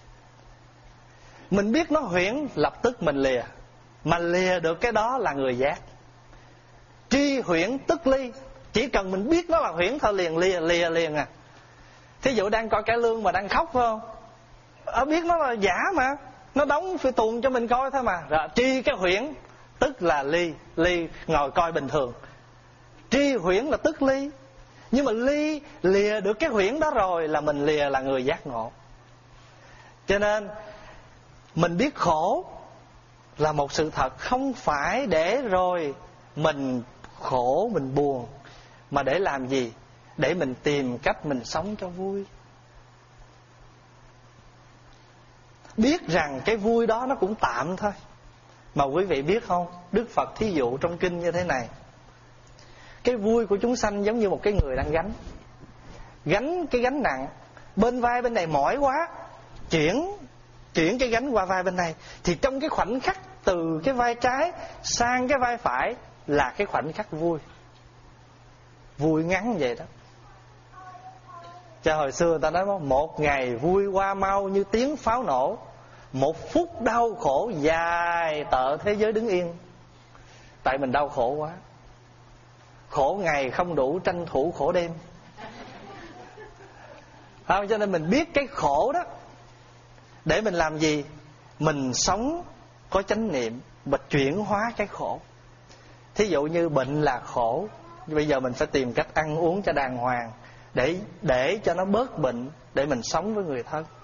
Mình biết nó huyễn, lập tức mình lìa. Mà lìa được cái đó là người giác. Tri huyễn tức ly, chỉ cần mình biết nó là huyễn thôi liền lìa, lìa liền à. Thí dụ đang coi cải lương mà đang khóc phải không? Ở biết nó là giả mà, nó đóng phi tuồng cho mình coi thôi mà. Rồi tri cái huyễn tức là ly, ly ngồi coi bình thường. Tri huyễn là tức ly. Nhưng mà ly, lìa được cái huyễn đó rồi là mình lìa, là người giác ngộ. Cho nên mình biết khổ là một sự thật, không phải để rồi mình khổ, mình buồn, mà để làm gì? Để mình tìm cách mình sống cho vui. Biết rằng cái vui đó nó cũng tạm thôi. Mà quý vị biết không, Đức Phật thí dụ trong kinh như thế này: cái vui của chúng sanh giống như một cái người đang gánh Gánh cái gánh nặng, bên vai bên này mỏi quá, Chuyển Chuyển cái gánh qua vai bên này. Thì trong cái khoảnh khắc từ cái vai trái sang cái vai phải là cái khoảnh khắc vui. Vui ngắn vậy đó. Cho hồi xưa người ta nói một ngày vui qua mau như tiếng pháo nổ, một phút đau khổ dài tợ thế giới đứng yên. Tại mình đau khổ quá, khổ ngày không đủ tranh thủ khổ đêm, không? Cho nên mình biết cái khổ đó để mình làm gì? Mình sống có chánh niệm và chuyển hóa cái khổ. Thí dụ như bệnh là khổ, bây giờ mình phải tìm cách ăn uống cho đàng hoàng để để cho nó bớt bệnh, để mình sống với người thân.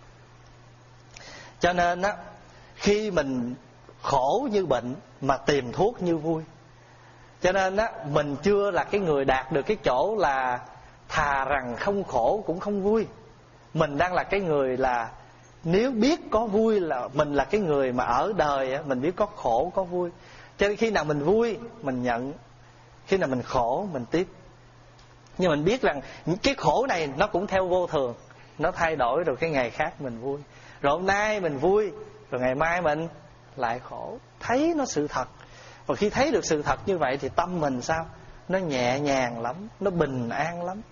Cho nên á, khi mình khổ như bệnh mà tìm thuốc như vui. Cho nên á, mình chưa là cái người đạt được cái chỗ là thà rằng không khổ cũng không vui. Mình đang là cái người là nếu biết có vui là mình là cái người mà ở đời á, mình biết có khổ có vui. Cho nên khi nào mình vui mình nhận, khi nào mình khổ mình tiếp. Nhưng mình biết rằng cái khổ này nó cũng theo vô thường, nó thay đổi, rồi cái ngày khác mình vui. Rồi hôm nay mình vui, rồi ngày mai mình lại khổ. Thấy nó sự thật. Và khi thấy được sự thật như vậy thì tâm mình sao? Nó nhẹ nhàng lắm, nó bình an lắm.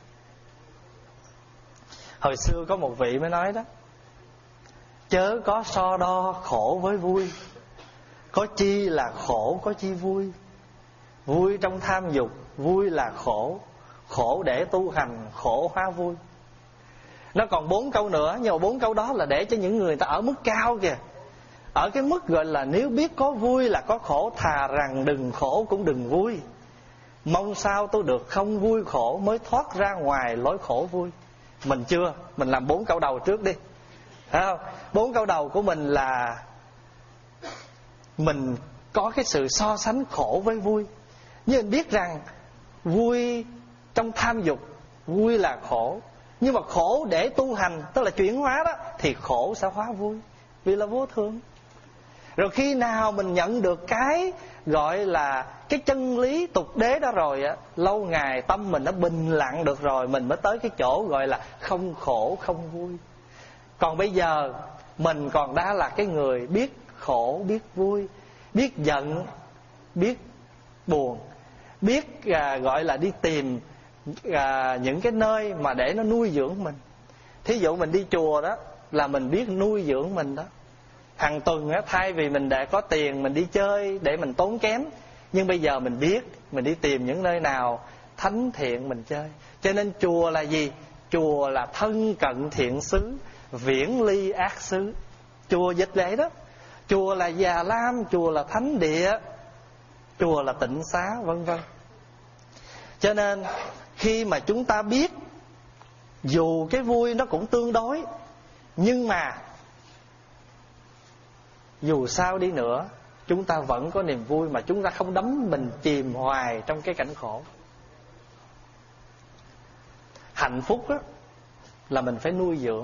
Hồi xưa có một vị mới nói đó: chớ có so đo khổ với vui, có chi là khổ có chi vui. Vui trong tham dục, vui là khổ, khổ để tu hành, khổ hóa vui. Nó còn bốn câu nữa, nhưng mà bốn câu đó là để cho những người ta ở mức cao kìa. Ở cái mức gọi là nếu biết có vui là có khổ, thà rằng đừng khổ cũng đừng vui. Mong sao tôi được không vui khổ, mới thoát ra ngoài lối khổ vui. Mình chưa, mình làm bốn câu đầu trước đi, thấy không? Bốn câu đầu của mình là mình có cái sự so sánh khổ với vui. Nhưng mình biết rằng vui trong tham dục, vui là khổ. Nhưng mà khổ để tu hành, tức là chuyển hóa đó, thì khổ sẽ hóa vui, vì là vô thường. Rồi khi nào mình nhận được cái gọi là cái chân lý tục đế đó rồi á, lâu ngày tâm mình nó bình lặng được rồi, mình mới tới cái chỗ gọi là không khổ không vui. Còn bây giờ mình còn đã là cái người biết khổ biết vui, biết giận biết buồn, biết à, gọi là đi tìm à, những cái nơi mà để nó nuôi dưỡng mình. Thí dụ mình đi chùa đó là mình biết nuôi dưỡng mình đó. Hàng tuần á, thay vì mình để có tiền mình đi chơi để mình tốn kém, nhưng bây giờ mình biết mình đi tìm những nơi nào thánh thiện mình chơi. Cho nên chùa là gì? Chùa là thân cận thiện xứ, viễn ly ác xứ. Chùa dịch vậy đó. Chùa là Già Lam, chùa là thánh địa, chùa là tịnh xá, vân vân. Cho nên khi mà chúng ta biết dù cái vui nó cũng tương đối, nhưng mà dù sao đi nữa chúng ta vẫn có niềm vui, mà chúng ta không đắm mình chìm hoài trong cái cảnh khổ. Hạnh phúc đó là mình phải nuôi dưỡng,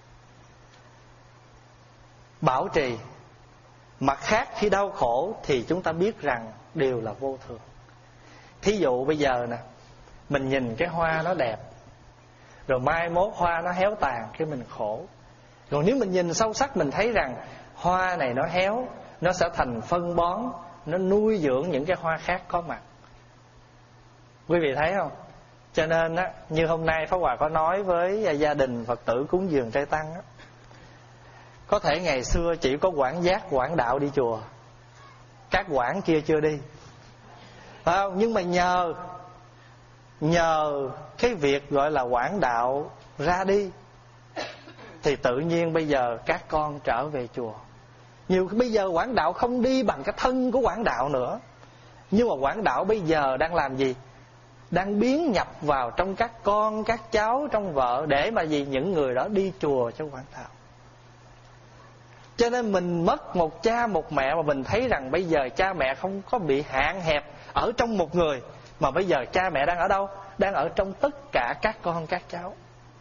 bảo trì. Mặt khác khi đau khổ thì chúng ta biết rằng đều là vô thường. Thí dụ bây giờ nè, mình nhìn cái hoa nó đẹp, rồi mai mốt hoa nó héo tàn, cái mình khổ. Còn nếu mình nhìn sâu sắc, mình thấy rằng hoa này nó héo, nó sẽ thành phân bón, nó nuôi dưỡng những cái hoa khác có mặt. Quý vị thấy không? Cho nên á, như hôm nay Pháp Hòa có nói với gia đình Phật tử cúng dường trai tăng á, có thể ngày xưa chỉ có quản giác, quản đạo đi chùa, các quản kia chưa đi, phải không? Nhưng mà nhờ Nhờ cái việc gọi là quản đạo ra đi, thì tự nhiên bây giờ các con trở về chùa. Nhiều bây giờ quản đạo không đi bằng cái thân của quản đạo nữa, nhưng mà quản đạo bây giờ đang làm gì? Đang biến nhập vào trong các con, các cháu, trong vợ, để mà gì? Những người đó đi chùa cho quản đạo. Cho nên mình mất một cha một mẹ, mà mình thấy rằng bây giờ cha mẹ không có bị hạn hẹp ở trong một người, mà bây giờ cha mẹ đang ở đâu? Đang ở trong tất cả các con các cháu.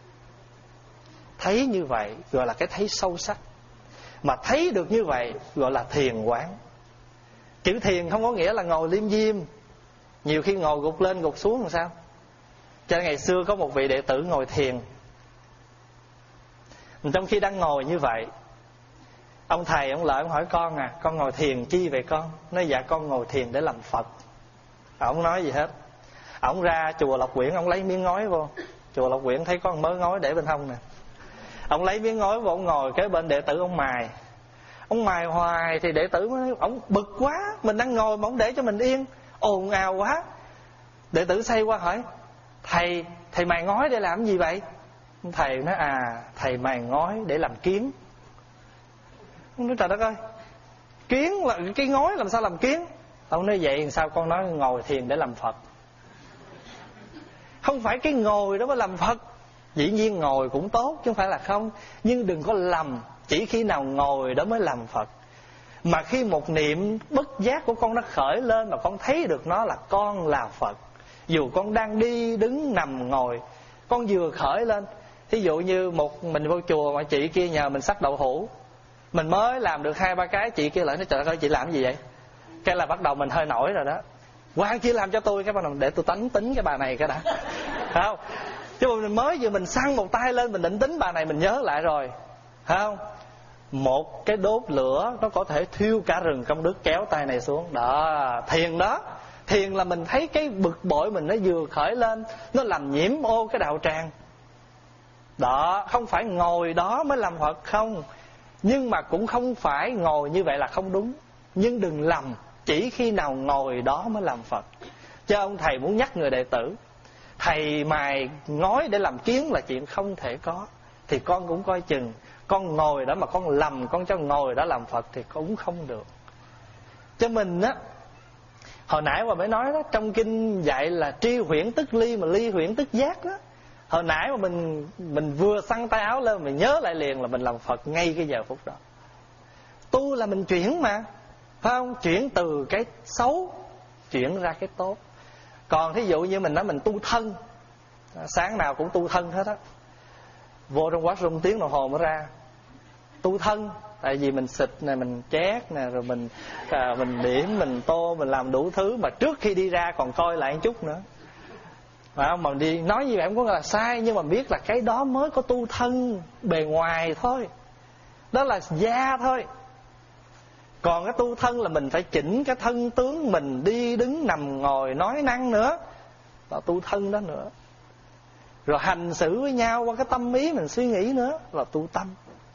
Thấy như vậy gọi là cái thấy sâu sắc. Mà thấy được như vậy gọi là thiền quán. Chữ thiền không có nghĩa là ngồi liêm diêm, nhiều khi ngồi gục lên gục xuống làm sao. Cho nên ngày xưa có một vị đệ tử ngồi thiền, trong khi đang ngồi như vậy, ông thầy ông lại ông hỏi con: à, con ngồi thiền chi vậy con? Nói dạ con ngồi thiền để làm Phật. Ông nói gì hết. Ông ra chùa Lộc Quyển, ông lấy miếng ngói vô. Chùa Lộc Quyển thấy có một mớ ngói để bên hông nè. Ông lấy miếng ngói vô, ông ngồi kế bên đệ tử ông mài. Ông mài hoài thì đệ tử mới, ông bực quá, mình đang ngồi mà ông để cho mình yên, ồn ào quá. Đệ tử xoay qua hỏi: Thầy, thầy mài ngói để làm gì vậy? Thầy nói: à, thầy mài ngói để làm kiến. Ông nói: trời đất ơi, kiến là cái ngói làm sao làm kiến? Ông nói: vậy sao con nói ngồi thiền để làm Phật? Không phải cái ngồi đó mới làm Phật. Dĩ nhiên ngồi cũng tốt chứ không phải là không, nhưng đừng có lầm chỉ khi nào ngồi đó mới làm Phật. Mà khi một niệm bất giác của con nó khởi lên, mà con thấy được nó là con là Phật, dù con đang đi đứng nằm ngồi, con vừa khởi lên. Thí dụ như một mình vô chùa mà chị kia nhờ mình xắt đậu hũ, mình mới làm được hai ba cái, chị kia lại nói: trời ơi, chị làm gì vậy? Cái là bắt đầu mình hơi nổi rồi đó. Qua chị làm cho tôi, cái bắt đầu để tôi tánh tính cái bà này cái đã. Phải không? Chứ mình mới vừa mình xăng một tay lên, mình định tính bà này, mình nhớ lại rồi. Phải không? Một cái đốt lửa nó có thể thiêu cả rừng công đức, kéo tay này xuống. Đó, thiền đó. Thiền là mình thấy cái bực bội mình nó vừa khởi lên, nó làm nhiễm ô cái đạo tràng. Đó, không phải ngồi đó mới làm Phật không. Nhưng mà cũng không phải ngồi như vậy là không đúng. Nhưng đừng lầm chỉ khi nào ngồi đó mới làm Phật. Chứ ông thầy muốn nhắc người đệ tử, thầy mài ngói để làm kiến là chuyện không thể có, thì con cũng coi chừng. Con ngồi đó mà con lầm, con cho ngồi đó làm Phật thì cũng không được. Cho mình á, hồi nãy mà mới nói đó, trong kinh dạy là tri huyễn tức ly, mà ly huyễn tức giác đó. Hồi nãy mà mình mình vừa xăng tay áo lên, mình nhớ lại liền là mình làm Phật ngay cái giờ phút đó. Tu là mình chuyển mà, phải không? Chuyển từ cái xấu chuyển ra cái tốt. Còn thí dụ như mình nói mình tu thân, sáng nào cũng tu thân hết á, vô trong washroom tiếng đồng hồ mới ra. Tu thân, tại vì mình xịt nè, mình chét nè, rồi mình à, mình điểm, mình tô, mình làm đủ thứ, mà trước khi đi ra còn coi lại một chút nữa. Phải không? Mà đi nói như vậy không có là sai, nhưng mà biết là cái đó mới có tu thân bề ngoài thôi, đó là da thôi. Còn cái tu thân là mình phải chỉnh cái thân tướng mình, đi đứng nằm ngồi nói năng nữa, là tu thân đó nữa. Rồi hành xử với nhau qua cái tâm ý mình suy nghĩ nữa, là tu tâm.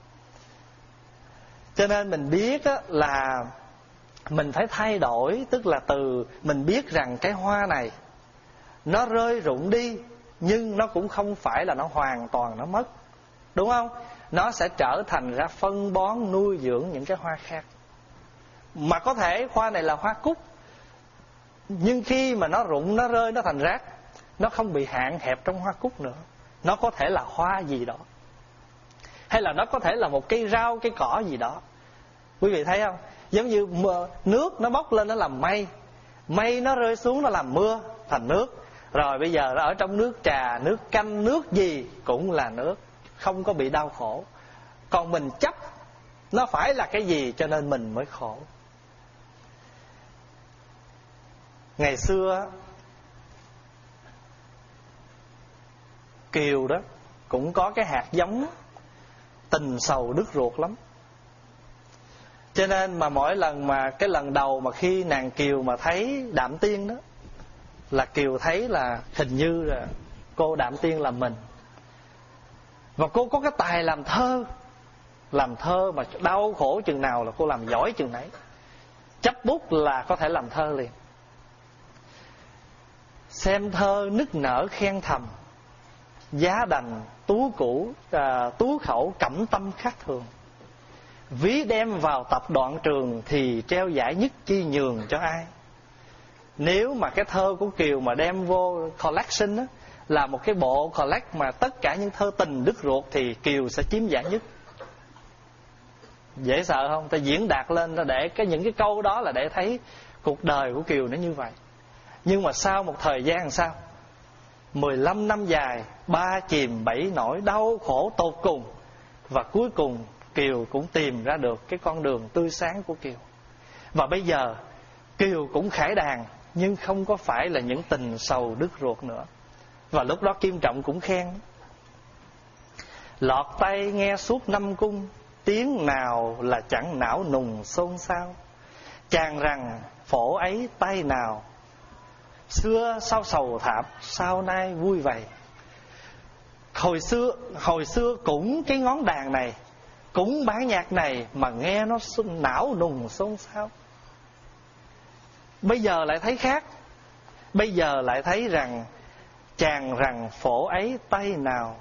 Cho nên mình biết á, là mình phải thay đổi. Tức là từ mình biết rằng cái hoa này nó rơi rụng đi, nhưng nó cũng không phải là nó hoàn toàn nó mất, đúng không? nó sẽ trở thành ra phân bón nuôi dưỡng những cái hoa khác. Mà có thể hoa này là hoa cúc, nhưng khi mà nó rụng, nó rơi, nó thành rác, nó không bị hạn hẹp trong hoa cúc nữa. Nó có thể là hoa gì đó, hay là nó có thể là một cây rau, cây cỏ gì đó. Quý vị thấy không? Giống như nước nó bốc lên nó làm mây, mây nó rơi xuống nó làm mưa thành nước. Rồi bây giờ nó ở trong nước trà, nước canh, nước gì cũng là nước, không có bị đau khổ. Còn mình chấp nó phải là cái gì cho nên mình mới khổ. Ngày xưa Kiều đó cũng có cái hạt giống tình sầu đứt ruột lắm. Cho nên mà mỗi lần mà cái lần đầu mà khi nàng Kiều mà thấy Đạm Tiên đó, là Kiều thấy là hình như là cô Đạm Tiên là mình. Và cô có cái tài làm thơ. Làm thơ mà đau khổ chừng nào là cô làm giỏi chừng nấy. Chấp bút là có thể làm thơ liền. Xem thơ nức nở khen thầm, giá đành tú cũ à, tú khẩu cẩm tâm khác thường. Ví đem vào tập đoạn trường thì treo giải nhất chi nhường cho ai. Nếu mà cái thơ của Kiều mà đem vô collection á, là một cái bộ collect mà tất cả những thơ tình đứt ruột, thì Kiều sẽ chiếm giải nhất. Dễ sợ không? Ta diễn đạt lên để cái những cái câu đó là để thấy cuộc đời của Kiều nó như vậy. Nhưng mà sau một thời gian làm sao? mười lăm năm dài, ba chìm bảy nổi, đau khổ tột cùng. Và cuối cùng Kiều cũng tìm ra được cái con đường tươi sáng của Kiều. Và bây giờ Kiều cũng khải đàn, nhưng không có phải là những tình sầu đứt ruột nữa. Và lúc đó Kim Trọng cũng khen: lọt tay nghe suốt năm cung, tiếng nào là chẳng não nùng xôn xao. Chàng rằng phổ ấy tay nào, xưa sao sầu thảm, sao nay vui vậy. Hồi xưa Hồi xưa cũng cái ngón đàn này, cũng bản nhạc này mà nghe nó não nùng xôn xao. Bây giờ lại thấy khác. Bây giờ lại thấy rằng chàng rằng phổ ấy tay nào,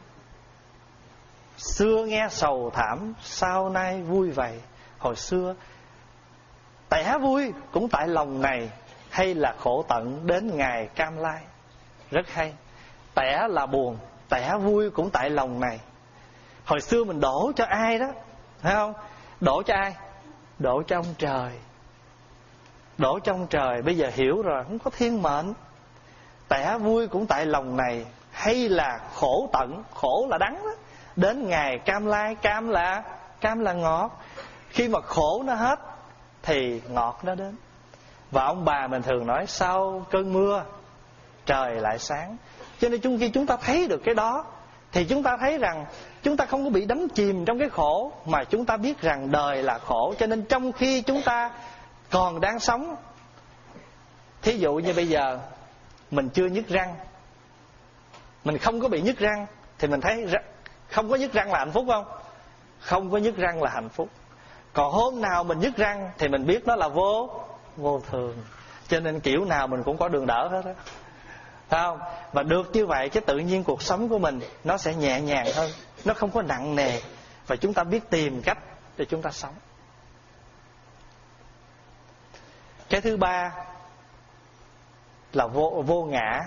xưa nghe sầu thảm, sao nay vui vậy. Hồi xưa tẻ vui cũng tại lòng này, hay là khổ tận đến ngày cam lai. Rất hay. Tẻ là buồn, tẻ vui cũng tại lòng này. Hồi xưa mình đổ cho ai đó, thấy không? Đổ cho ai? Đổ cho ông trời. Đổ cho ông trời. Bây giờ hiểu rồi, không có thiên mệnh. Tẻ vui cũng tại lòng này, hay là khổ tận, khổ là đắng đó, đến ngày cam lai. Cam là Cam là ngọt. Khi mà khổ nó hết thì ngọt nó đến. Và ông bà mình thường nói sau cơn mưa trời lại sáng. Cho nên chung khi chúng ta thấy được cái đó, thì chúng ta thấy rằng chúng ta không có bị đắm chìm trong cái khổ, mà chúng ta biết rằng đời là khổ. Cho nên trong khi chúng ta còn đang sống, thí dụ như bây giờ mình chưa nhức răng, mình không có bị nhức răng, thì mình thấy không có nhức răng là hạnh phúc không? Không có nhức răng là hạnh phúc. Còn hôm nào mình nhức răng thì mình biết nó là vô vô thường. Cho nên kiểu nào mình cũng có đường đỡ hết á, phải không? Và được như vậy, cái tự nhiên cuộc sống của mình nó sẽ nhẹ nhàng hơn, nó không có nặng nề. Và chúng ta biết tìm cách để chúng ta sống. Cái thứ ba là vô, vô ngã.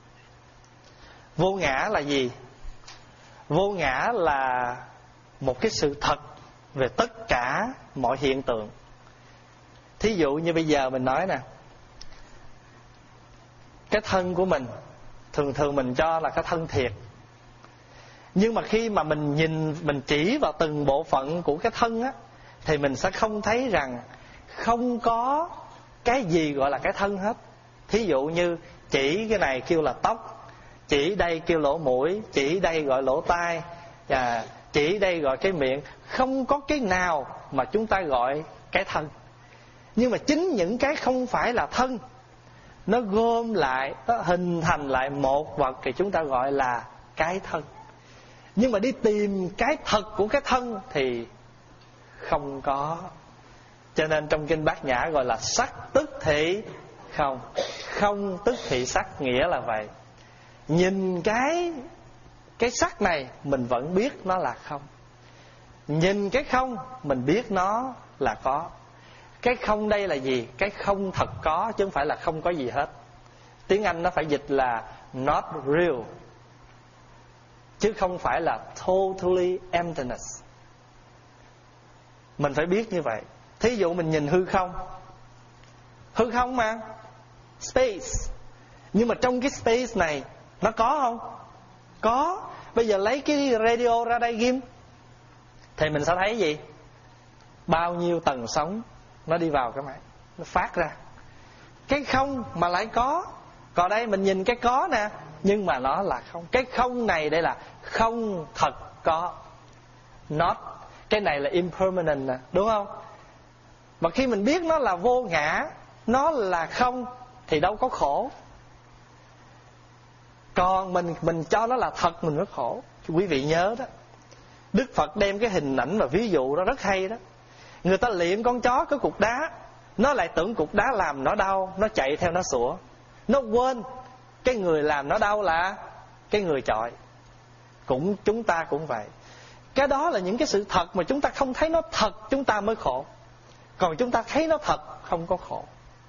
Vô ngã là gì? Vô ngã là một cái sự thật về tất cả mọi hiện tượng. Thí dụ như bây giờ mình nói nè, cái thân của mình thường thường mình cho là cái thân thiệt. Nhưng mà khi mà mình nhìn, mình chỉ vào từng bộ phận của cái thân á, thì mình sẽ không thấy rằng không có cái gì gọi là cái thân hết. Thí dụ như chỉ cái này kêu là tóc, chỉ đây kêu lỗ mũi, chỉ đây gọi lỗ tai, và chỉ đây gọi cái miệng. Không có cái nào mà chúng ta gọi cái thân. Nhưng mà chính những cái không phải là thân, nó gom lại, nó hình thành lại một vật, thì chúng ta gọi là cái thân. Nhưng mà đi tìm cái thật của cái thân thì không có. Cho nên trong kinh Bát Nhã gọi là sắc tức thị không. Không tức thị sắc, nghĩa là vậy. Nhìn cái Cái sắc này mình vẫn biết nó là không. Nhìn cái không, mình biết nó là có. Cái không đây là gì? Cái không thật có, chứ không phải là không có gì hết. Tiếng Anh nó phải dịch là not real, chứ không phải là totally emptiness. Mình phải biết như vậy. Thí dụ mình nhìn hư không, hư không mà, space. Nhưng mà trong cái space này nó có không? Có. Bây giờ lấy cái radio ra đây ghim, thì mình sẽ thấy gì? Bao nhiêu tầng sóng nó đi vào cái máy, nó phát ra. Cái không mà lại có. Còn đây mình nhìn cái có nè, nhưng mà nó là không. Cái không này đây là không thật có, not. Cái này là impermanent nè, đúng không? Mà khi mình biết nó là vô ngã, nó là không, thì đâu có khổ. Còn mình mình cho nó là thật, mình mới khổ. Quý vị nhớ đó, Đức Phật đem cái hình ảnh và ví dụ đó rất hay đó. Người ta luyện con chó cái cục đá, nó lại tưởng cục đá làm nó đau, nó chạy theo nó sủa. Nó quên cái người làm nó đau là cái người chọi. Cũng chúng ta cũng vậy. Cái đó là những cái sự thật mà chúng ta không thấy nó thật, chúng ta mới khổ. Còn chúng ta thấy nó thật, không có khổ.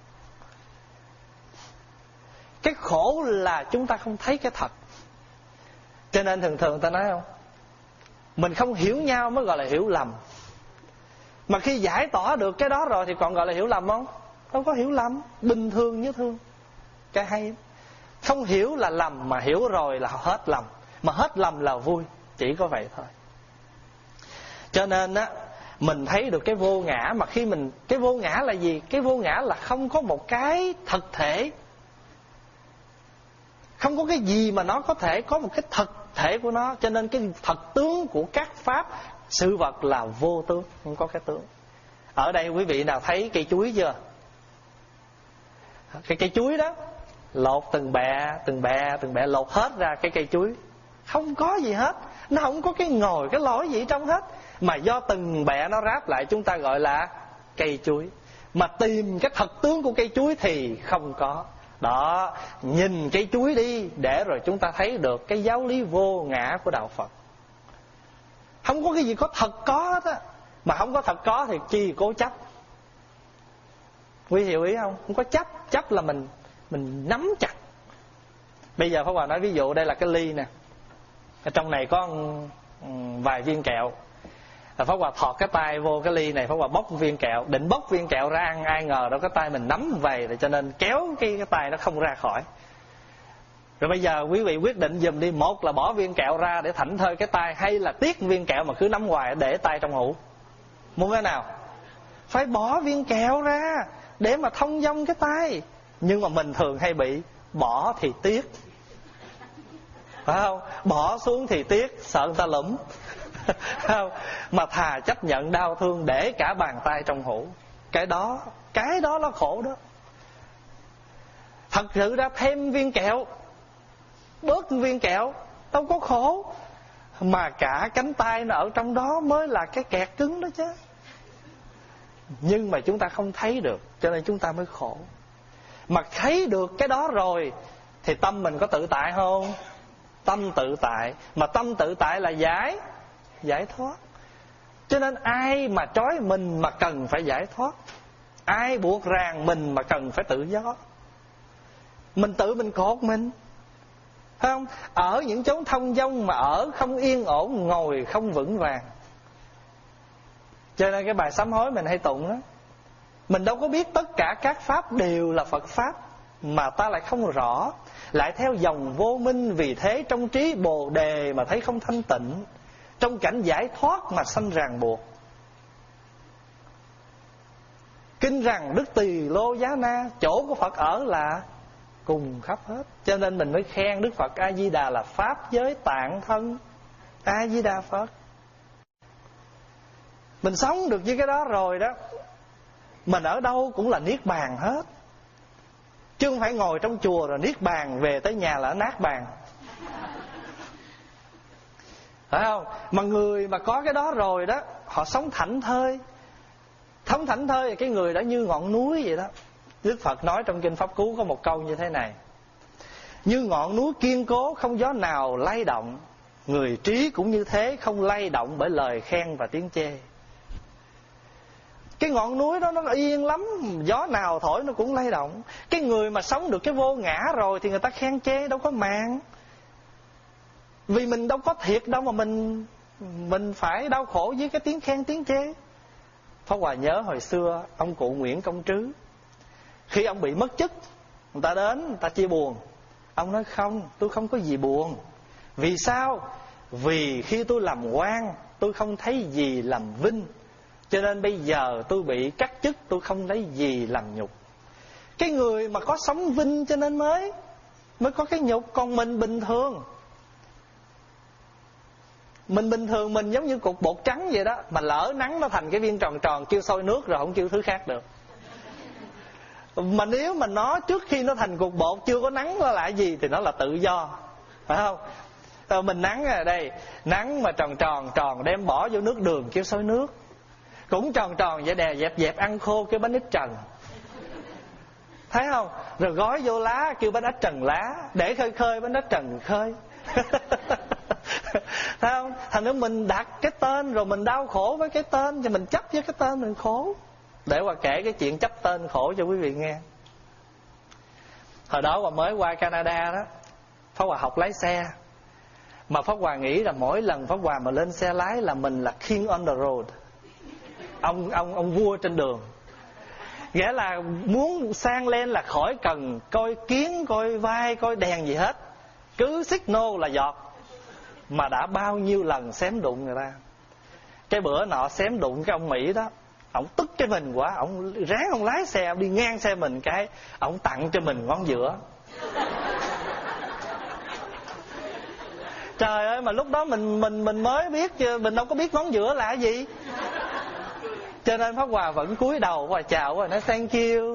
Cái khổ là chúng ta không thấy cái thật. Cho nên thường thường ta nói không, mình không hiểu nhau mới gọi là hiểu lầm. Mà khi giải tỏa được cái đó rồi thì còn gọi là hiểu lầm không? Đâu có hiểu lầm, bình thường như thương. Cái hay, không hiểu là lầm, mà hiểu rồi là hết lầm. Mà hết lầm là vui, chỉ có vậy thôi. Cho nên á, mình thấy được cái vô ngã. Mà khi mình, cái vô ngã là gì? Cái vô ngã là không có một cái thực thể, không có cái gì mà nó có thể có một cái thực thể của nó. Cho nên cái thật tướng của các pháp, sự vật là vô tướng, không có cái tướng. Ở đây quý vị nào thấy cây chuối chưa? Cái cây chuối đó, lột từng bẹ, từng bẹ, từng bẹ, lột hết ra cái cây chuối, không có gì hết. Nó không có cái ngồi, cái lõi gì trong hết. Mà do từng bẹ nó ráp lại, chúng ta gọi là cây chuối. Mà tìm cái thật tướng của cây chuối thì không có. Đó, nhìn cây chuối đi, để rồi chúng ta thấy được cái giáo lý vô ngã của Đạo Phật. Không có cái gì có thật có hết á. Mà không có thật có thì chi cố chấp. Quý hiểu ý không? Không có chấp. Chấp là mình mình nắm chặt. Bây giờ Pháp Hòa nói ví dụ, đây là cái ly nè, ở trong này có vài viên kẹo. Pháp Hòa thọt cái tay vô cái ly này, Pháp Hòa bóc viên kẹo, định bóc viên kẹo ra ăn, ai ngờ đâu cái tay mình nắm về, cho nên kéo cái, cái tay nó không ra khỏi. Rồi bây giờ quý vị quyết định giùm đi, một là bỏ viên kẹo ra để thảnh thơi cái tay, hay là tiếc viên kẹo mà cứ nắm hoài để tay trong hũ? Muốn cái nào? Phải bỏ viên kẹo ra để mà thông dong cái tay. Nhưng mà mình thường hay bị bỏ thì tiếc, phải không? Bỏ xuống thì tiếc, sợ người ta lụm. Không? Mà thà chấp nhận đau thương để cả bàn tay trong hũ. Cái đó, cái đó là khổ đó. Thật sự ra thêm viên kẹo, bớt viên kẹo, đâu có khổ. Mà cả cánh tay nó ở trong đó mới là cái kẹt cứng đó chứ. Nhưng mà chúng ta không thấy được, cho nên chúng ta mới khổ. Mà thấy được cái đó rồi thì tâm mình có tự tại không? Tâm tự tại. Mà tâm tự tại là giải Giải thoát. Cho nên ai mà trói mình mà cần phải giải thoát, ai buộc ràng mình mà cần phải tự do. Mình tự mình cột mình, phải không? Ở những chốn thông dong mà ở không yên ổn, ngồi không vững vàng. Cho nên cái bài sám hối mình hay tụng đó, mình đâu có biết tất cả các pháp đều là Phật pháp, mà ta lại không rõ, lại theo dòng vô minh. Vì thế trong trí bồ đề mà thấy không thanh tịnh, trong cảnh giải thoát mà sanh ràng buộc. Kinh rằng Đức Tỳ Lô Giá Na, chỗ của Phật ở là cùng khắp hết. Cho nên mình mới khen Đức Phật A Di Đà là pháp giới tạng thân A Di Đà Phật. Mình sống được với cái đó rồi đó, mình ở đâu cũng là niết bàn hết. Chứ không phải ngồi trong chùa rồi niết bàn, về tới nhà là nát bàn, phải không? Mà người mà có cái đó rồi đó, họ sống thảnh thơi. Sống thảnh thơi thì cái người đó như ngọn núi vậy đó. Đức Phật nói trong Kinh Pháp Cú có một câu như thế này: như ngọn núi kiên cố, không gió nào lay động, Người trí cũng như thế, không lay động bởi lời khen và tiếng chê. Cái ngọn núi đó nó yên lắm, gió nào thổi nó cũng lay động. Cái người mà sống được cái vô ngã rồi thì người ta khen chê đâu có màng. Vì mình đâu có thiệt đâu mà mình Mình phải đau khổ với cái tiếng khen tiếng chê. Pháp Hòa nhớ hồi xưa ông cụ Nguyễn Công Trứ, khi ông bị mất chức, người ta đến, người ta chia buồn. Ông nói không, tôi không có gì buồn. Vì sao? Vì khi tôi làm quan, tôi không thấy gì làm vinh, cho nên bây giờ tôi bị cắt chức, tôi không lấy gì làm nhục. Cái người mà có sống vinh cho nên mới Mới có cái nhục. Còn mình bình thường, Mình bình thường mình giống như cục bột trắng vậy đó. Mà lỡ nắng nó thành cái viên tròn tròn, kêu sôi nước rồi không kêu thứ khác được. Mà nếu mà nó trước khi nó thành cục bột, chưa có nắng nó là gì, thì nó là tự do, phải không? Rồi mình nắng ở đây, nắng mà tròn tròn tròn đem bỏ vô nước đường kêu sôi nước. Cũng tròn tròn vậy đè dẹp dẹp ăn khô kêu bánh ít trần, thấy không? Rồi gói vô lá kêu bánh ít trần lá, để khơi khơi bánh ít trần khơi. Thấy không? Thành ra mình đặt cái tên rồi mình đau khổ với cái tên, thì mình chấp với cái tên mình khổ. Để Hòa kể cái chuyện chấp tên khổ cho quý vị nghe. Hồi đó Hòa mới qua Canada đó, Pháp Hòa học lái xe. Mà Pháp Hòa nghĩ là mỗi lần Pháp Hòa mà lên xe lái là mình là king on the road, Ông, ông, ông vua trên đường. Nghĩa là muốn sang lên là khỏi cần coi kiến, coi vai, coi đèn gì hết, cứ signal là giọt. Mà đã bao nhiêu lần xém đụng người ta. Cái bữa nọ xém đụng cái ông Mỹ đó, ổng tức cái mình quá, ổng ráng ông lái xe, ông đi ngang xe mình cái, ổng tặng cho mình ngón giữa. Trời ơi, mà lúc đó mình mình mình mới biết, mình đâu có biết ngón giữa là cái gì. Cho nên Pháp Hòa vẫn cúi đầu và chào và nói thank you.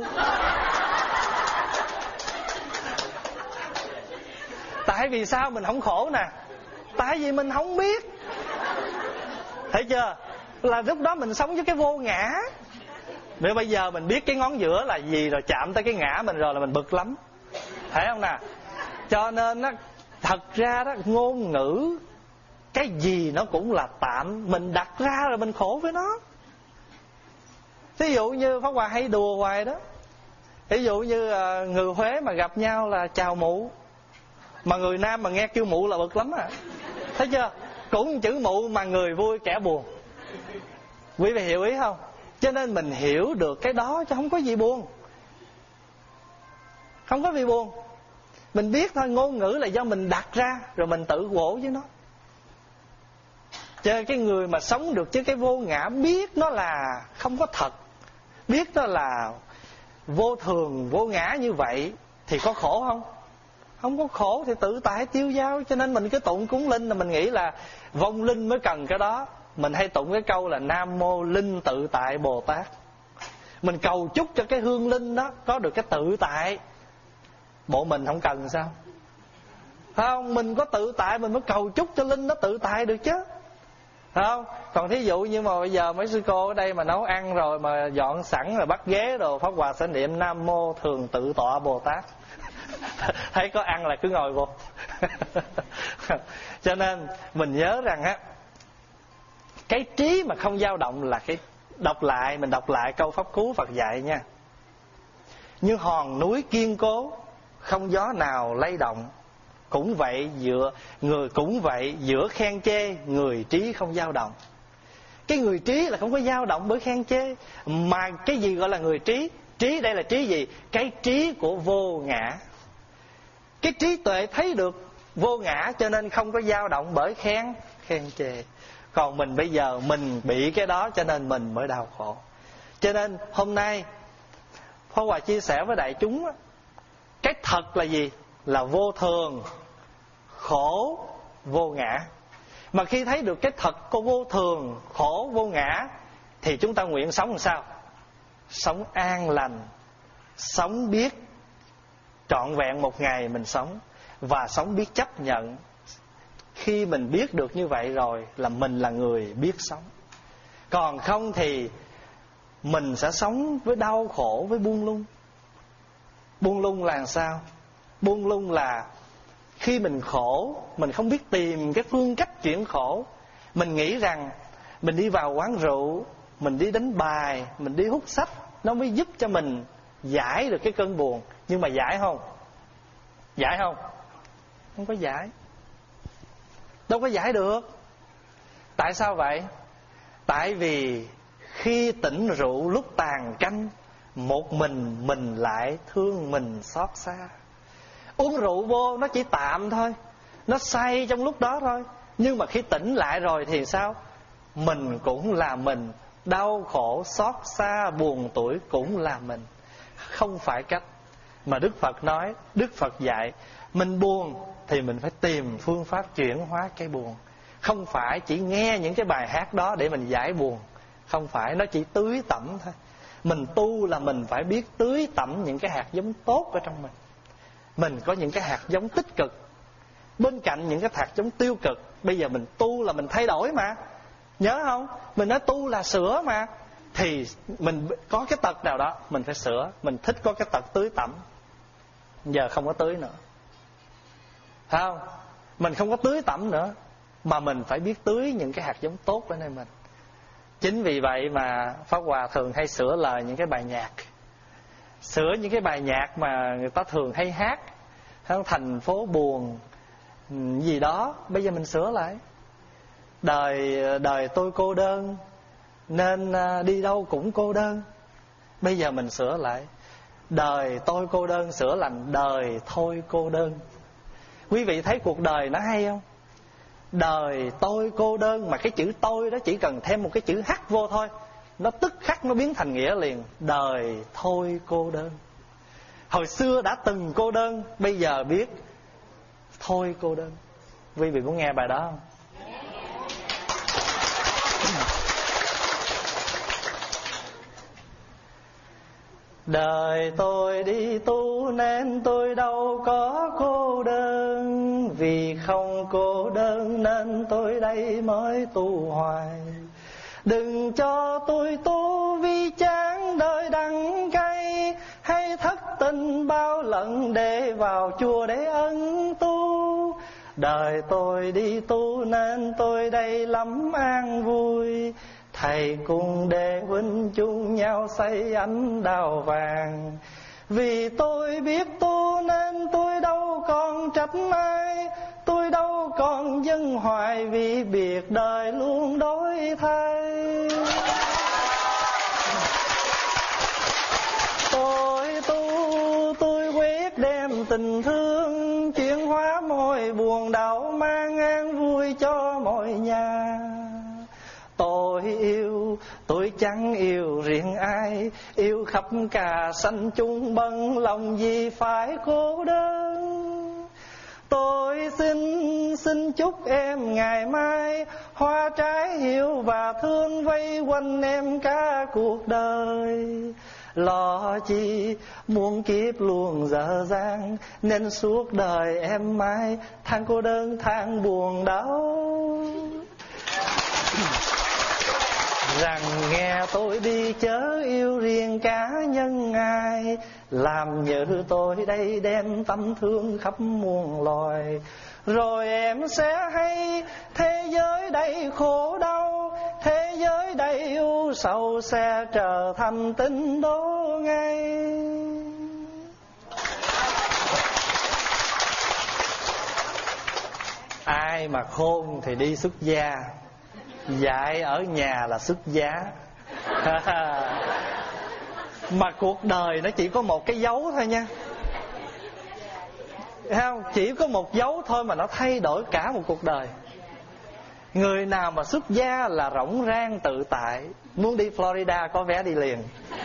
Tại vì sao mình không khổ nè? Tại vì mình không biết. Thấy chưa? Là lúc đó mình sống với cái vô ngã. Nếu bây giờ mình biết cái ngón giữa là gì rồi, chạm tới cái ngã mình rồi là mình bực lắm, thấy không nè? Cho nên á, thật ra đó, ngôn ngữ cái gì nó cũng là tạm. Mình đặt ra rồi mình khổ với nó. Ví dụ như Pháp Hòa hay đùa hoài đó. Ví dụ như người Huế mà gặp nhau là chào mụ, mà người Nam mà nghe kêu mụ là bực lắm à. Thấy chưa? Cũng chữ mụ mà người vui kẻ buồn. Quý vị hiểu ý không? Cho nên mình hiểu được cái đó chứ không có gì buồn. Không có gì buồn. Mình biết thôi, ngôn ngữ là do mình đặt ra rồi mình tự gỗ với nó. Cho nên cái người mà sống được chứ cái vô ngã, biết nó là không có thật, biết nó là vô thường, vô ngã như vậy, thì có khổ không? Không có khổ, thì tự tại tiêu dao. Cho nên mình cứ tụng cúng linh là mình nghĩ là vong linh mới cần cái đó. Mình hay tụng cái câu là Nam Mô Linh Tự Tại Bồ Tát. Mình cầu chúc cho cái hương linh đó có được cái tự tại. Bộ mình không cần sao? Không, mình có tự tại mình mới cầu chúc cho linh nó tự tại được chứ. Không? Còn thí dụ như mà bây giờ mấy sư cô ở đây mà nấu ăn rồi mà dọn sẵn rồi bắt ghế rồi, Pháp Hòa sẽ niệm Nam Mô Thường Tự Tọa Bồ Tát. Thấy có ăn là cứ ngồi vô. Cho nên mình nhớ rằng á, cái trí mà không dao động là cái đọc lại, mình đọc lại câu pháp cú Phật dạy nha. Như hòn núi kiên cố, không gió nào lay động. Cũng vậy giữa người cũng vậy giữa khen chê, người trí không dao động. Cái người trí là không có dao động bởi khen chê. Mà cái gì gọi là người trí? Trí đây là trí gì? Cái trí của vô ngã. Cái trí tuệ thấy được vô ngã cho nên không có dao động bởi khen khen chê. Còn mình bây giờ mình bị cái đó cho nên mình mới đau khổ. Cho nên hôm nay Pháp Hòa chia sẻ với đại chúng á, cái thật là gì? Là vô thường, khổ, vô ngã. Mà khi thấy được cái thật của vô thường, khổ, vô ngã, thì chúng ta nguyện sống làm sao? Sống an lành, sống biết trọn vẹn một ngày mình sống, và sống biết chấp nhận. Khi mình biết được như vậy rồi là mình là người biết sống. Còn không thì mình sẽ sống với đau khổ, với buông lung. Buông lung là sao? Buông lung là Khi mình khổ, mình không biết tìm cái phương cách chuyển khổ. Mình nghĩ rằng mình đi vào quán rượu, mình đi đánh bài, mình đi hút sách, nó mới giúp cho mình giải được cái cơn buồn. Nhưng mà giải không? Giải không? Không có giải. Đâu có giải được. Tại sao vậy? Tại vì khi tỉnh rượu lúc tàn canh, một mình mình lại thương mình xót xa. Uống rượu vô nó chỉ tạm thôi, nó say trong lúc đó thôi. Nhưng mà khi tỉnh lại rồi thì sao? Mình cũng là mình, đau khổ, xót xa, buồn tủi cũng là mình. Không phải cách mà Đức Phật nói, Đức Phật dạy mình buồn thì mình phải tìm phương pháp chuyển hóa cái buồn. Không phải chỉ nghe những cái bài hát đó để mình giải buồn. Không phải, nó chỉ tưới tẩm thôi. Mình tu là mình phải biết tưới tẩm những cái hạt giống tốt ở trong mình. Mình có những cái hạt giống tích cực bên cạnh những cái hạt giống tiêu cực. Bây giờ mình tu là mình thay đổi mà. Nhớ không? Mình nói tu là sửa mà. Thì mình có cái tật nào đó mình phải sửa. Mình thích có cái tật tưới tẩm, giờ không có tưới nữa. Thấy không? Mình không có tưới tẩm nữa, mà mình phải biết tưới những cái hạt giống tốt ở nơi mình. Chính vì vậy mà Pháp Hòa thường hay sửa lời những cái bài nhạc. Sửa những cái bài nhạc mà người ta thường hay hát, thành phố buồn gì đó, bây giờ mình sửa lại. Đời đời tôi cô đơn nên đi đâu cũng cô đơn. Bây giờ mình sửa lại, đời tôi cô đơn sửa thành đời thôi cô đơn. Quý vị thấy cuộc đời nó hay không? Đời tôi cô đơn, mà cái chữ tôi đó chỉ cần thêm một cái chữ h vô thôi, nó tức khắc nó biến thành nghĩa liền. Đời thôi cô đơn. Hồi xưa đã từng cô đơn, bây giờ biết thôi cô đơn. Quý vị muốn nghe bài đó không? Đời tôi đi tu nên tôi đâu có cô đơn, vì không cô đơn nên tôi đây mới tu hoài. Đừng cho tôi tu vì chán đời đắng cay, hay thất tình bao lần để vào chùa để ân tu. Đời tôi đi tu nên tôi đây lắm an vui, thầy cùng đệ huynh chung nhau xây ánh đào vàng. Vì tôi biết tu nên tôi đâu còn trách ai, tôi đâu còn dâng hoài vì biệt đời luôn đổi thay. Tôi tu, tôi quyết đem tình thương chuyển hóa mọi buồn đau, mang an vui cho mọi nhà. Tôi yêu, tôi chẳng yêu riêng ai, yêu khắp cả sanh chung bận lòng gì phải cô đơn. Tôi xin, xin chúc em ngày mai hoa trái hiếu và thương vây quanh em cả cuộc đời. Lo chi muôn kiếp luôn dở dang, nên suốt đời em mãi than cô đơn than buồn đau. Rằng nghe tôi đi chớ yêu riêng cá nhân ai, làm như tôi đây đem tâm thương khắp muôn loài. Rồi em sẽ hay thế giới đầy khổ đau, thế giới đầy ưu sầu sẽ trở thành tinh đố ngay. Ai mà khôn thì đi xuất gia, dạy ở nhà là xuất giá. Mà cuộc đời nó chỉ có một cái dấu thôi nha, thấy không? Chỉ có một dấu thôi mà nó thay đổi cả một cuộc đời. Người nào mà xuất gia là rỗng rang tự tại, muốn đi Florida có vé đi liền.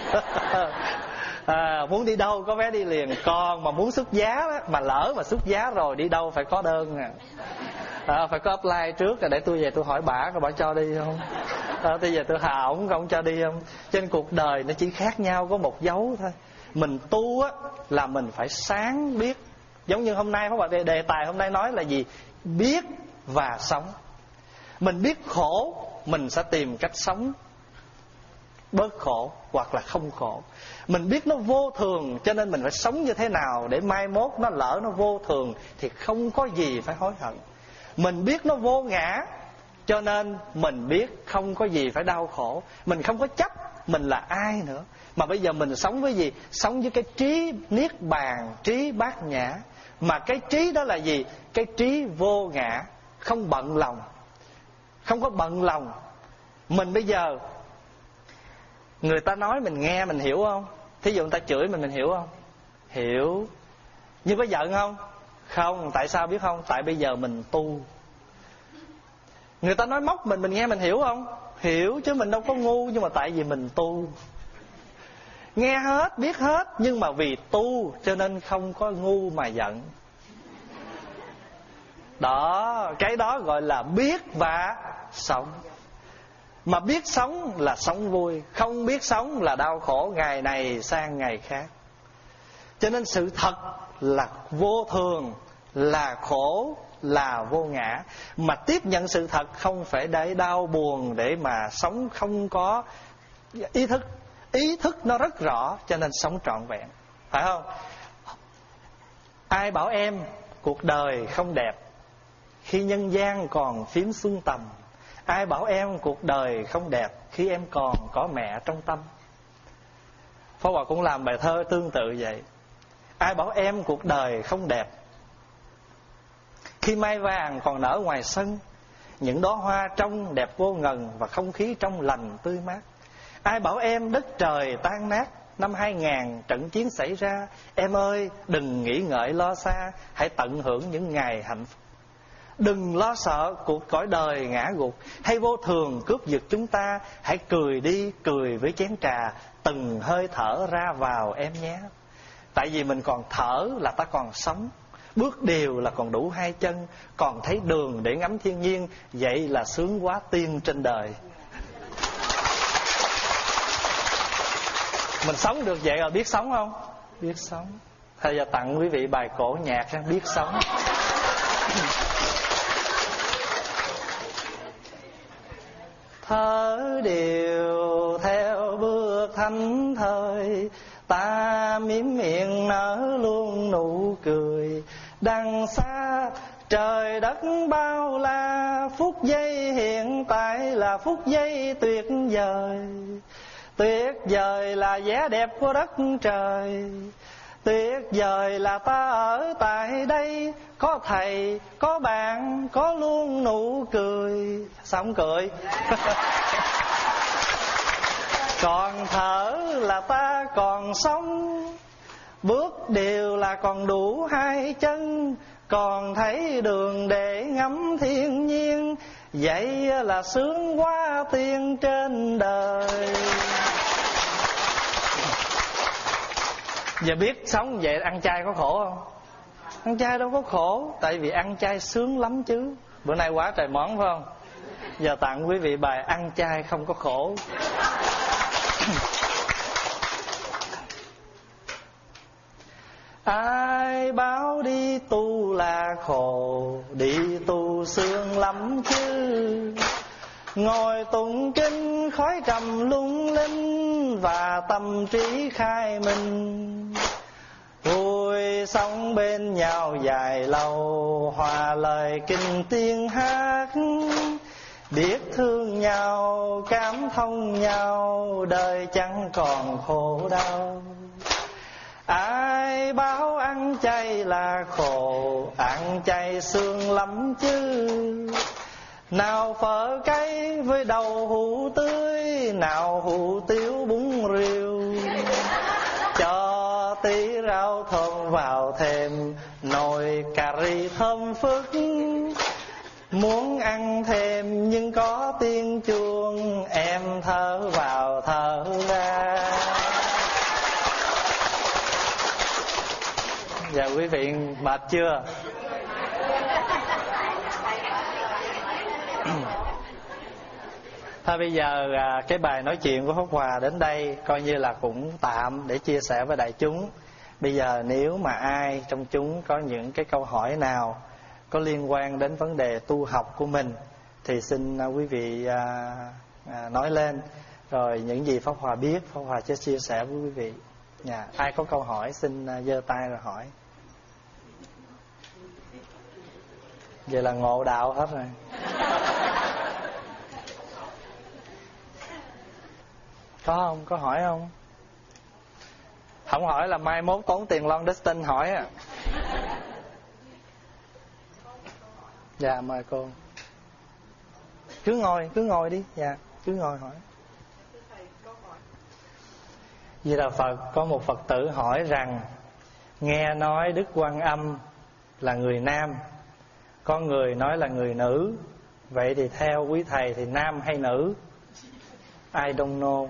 À, muốn đi đâu có vé đi liền. Còn mà muốn xuất giá đó, mà lỡ mà xuất giá rồi đi đâu phải có đơn à. À, phải có apply trước rồi để tôi về tôi hỏi bả, coi bả cho đi không. À, bây giờ tôi hà ổng không cho đi không. Trên cuộc đời nó chỉ khác nhau có một dấu thôi. Mình tu á là mình phải sáng biết. Giống như hôm nay các bạn, đề tài hôm nay nói là gì? Biết và sống. Mình biết khổ, mình sẽ tìm cách sống. bớt khổ hoặc là không khổ. Mình biết nó vô thường cho nên mình phải sống như thế nào để mai mốt nó lỡ nó vô thường thì không có gì phải hối hận. Mình biết nó vô ngã cho nên mình biết không có gì phải đau khổ. Mình không có chấp mình là ai nữa, mà bây giờ mình sống với gì? Sống với cái trí niết bàn, trí bát nhã. Mà cái trí đó là gì? Cái trí vô ngã, không bận lòng. Không có bận lòng. Mình bây giờ người ta nói mình nghe mình hiểu không? Thí dụ người ta chửi mình mình hiểu không? Hiểu. Nhưng có giận không? Không. Tại sao biết không? Tại bây giờ mình tu. Người ta nói móc mình mình nghe mình hiểu không? Hiểu chứ mình đâu có ngu. Nhưng mà tại vì mình tu. Nghe hết, biết hết. Nhưng mà vì tu cho nên không có ngu mà giận. Đó, cái đó gọi là biết và sống. Mà biết sống là sống vui, không biết sống là đau khổ ngày này sang ngày khác. Cho nên sự thật là vô thường, là khổ, là vô ngã. Mà tiếp nhận sự thật không phải để đau buồn, để mà sống không có ý thức. Ý thức nó rất rõ cho nên sống trọn vẹn. Phải không? Ai bảo em cuộc đời không đẹp khi nhân gian còn phím xuân tầm? Ai bảo em cuộc đời không đẹp khi em còn có mẹ trong tâm? Pháp Hòa cũng làm bài thơ tương tự vậy. Ai bảo em cuộc đời không đẹp khi mai vàng còn nở ngoài sân, những đóa hoa trong đẹp vô ngần và không khí trong lành tươi mát? Ai bảo em đất trời tan nát năm hai ngàn trận chiến xảy ra? Em ơi đừng nghĩ ngợi lo xa, hãy tận hưởng những ngày hạnh phúc. Đừng lo sợ cuộc cõi đời ngã gục hay vô thường cướp giật chúng ta. Hãy cười đi, cười với chén trà, từng hơi thở ra vào em nhé. Tại vì mình còn thở là ta còn sống, bước đều là còn đủ hai chân, còn thấy đường để ngắm thiên nhiên. Vậy là sướng quá tiên trên đời. Mình sống được vậy rồi biết sống không? Biết sống. Thầy giờ tặng quý vị bài cổ nhạc biết sống. Thở đều theo bước thánh thời, ta mím miệng nở luôn nụ cười. Đằng xa trời đất bao la, phút giây hiện tại là phút giây tuyệt vời. Tuyệt vời là vẻ đẹp của đất trời, tuyệt vời là ta ở tại đây. Có thầy, có bạn, có luôn nụ cười. Sao không cười? Còn thở là ta còn sống, bước đều là còn đủ hai chân, còn thấy đường để ngắm thiên nhiên. Vậy là sướng quá tiên trên đời. Giờ biết sống vậy ăn chay có khổ không? Ăn chay đâu có khổ, tại vì ăn chay sướng lắm chứ. Bữa nay quá trời món phải không? Giờ tặng quý vị bài ăn chay không có khổ. Ai báo đi tu là khổ, đi tu sướng lắm chứ. Ngồi tụng kinh khói trầm lung linh, và tâm trí khai minh. Vui sống bên nhau dài lâu, hòa lời kinh tiên hát. Biết thương nhau, cảm thông nhau, đời chẳng còn khổ đau. Ai báo ăn chay là khổ, ăn chay sướng lắm chứ. Nào phở cay với đậu hũ tươi, nào hủ tiếu bún riêu. Cho tí rau thơm vào thêm, nồi cà ri thơm phức. Muốn ăn thêm nhưng có tiếng chuông, em thở vào thở ra. Dạ quý vị mệt chưa? Thôi bây giờ cái bài nói chuyện của Pháp Hòa đến đây coi như là cũng tạm để chia sẻ với đại chúng. Bây giờ nếu mà ai trong chúng có những cái câu hỏi nào có liên quan đến vấn đề tu học của mình thì xin quý vị nói lên. Rồi những gì Pháp Hòa biết, Pháp Hòa sẽ chia sẻ với quý vị. Nhà, ai có câu hỏi xin giơ tay rồi hỏi. Vậy là ngộ đạo hết rồi. Có không? Có hỏi không? Không hỏi là mai mốt tốn tiền long distance hỏi à. Dạ mời cô. Cứ ngồi, cứ ngồi đi. Dạ, cứ ngồi hỏi. Vì là Phật, có một Phật tử hỏi rằng nghe nói Đức Quan Âm là người nam, có người nói là người nữ. Vậy thì theo quý thầy thì nam hay nữ? I don't know.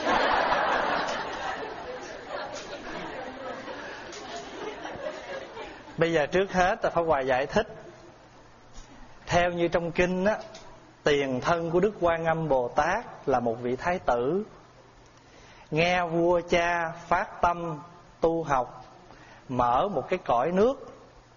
Bây giờ trước hết là Pháp Hòa giải thích. Theo như trong kinh á, tiền thân của Đức Quan Âm Bồ Tát là một vị thái tử, nghe vua cha phát tâm tu học, mở một cái cõi nước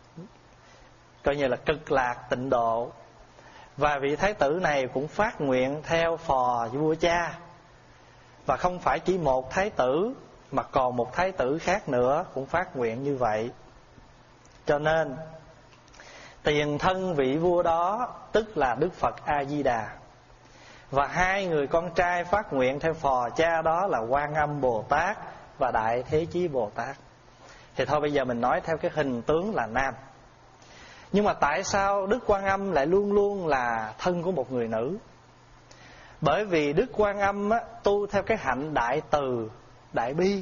coi như là cực lạc tịnh độ. Và vị thái tử này cũng phát nguyện theo phò vua cha. Và không phải chỉ một thái tử, mà còn một thái tử khác nữa cũng phát nguyện như vậy. Cho nên tiền thân vị vua đó tức là Đức Phật A-di-đà. Và hai người con trai phát nguyện theo phò cha đó là Quan Âm Bồ Tát và Đại Thế Chí Bồ Tát. Thì thôi bây giờ mình nói theo cái hình tướng là nam. Nhưng mà tại sao Đức Quan Âm lại luôn luôn là thân của một người nữ? Bởi vì Đức Quan Âm á, tu theo cái hạnh đại từ, đại bi.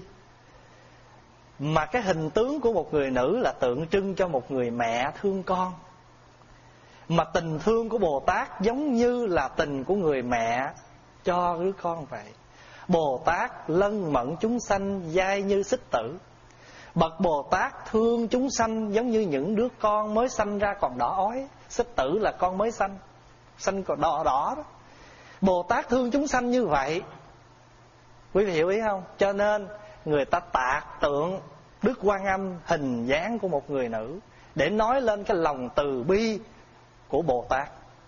Mà cái hình tướng của một người nữ là tượng trưng cho một người mẹ thương con. Mà tình thương của Bồ Tát giống như là tình của người mẹ cho đứa con vậy. Bồ Tát lân mẫn chúng sanh dai như xích tử. Bậc Bồ Tát thương chúng sanh giống như những đứa con mới sanh ra còn đỏ ói. Xích tử là con mới sanh, sanh còn đỏ đỏ đó. Bồ Tát thương chúng sanh như vậy. Quý vị hiểu ý không? Cho nên người ta tạc tượng Đức Quan Âm hình dáng của một người nữ để nói lên cái lòng từ bi của Bồ Tát.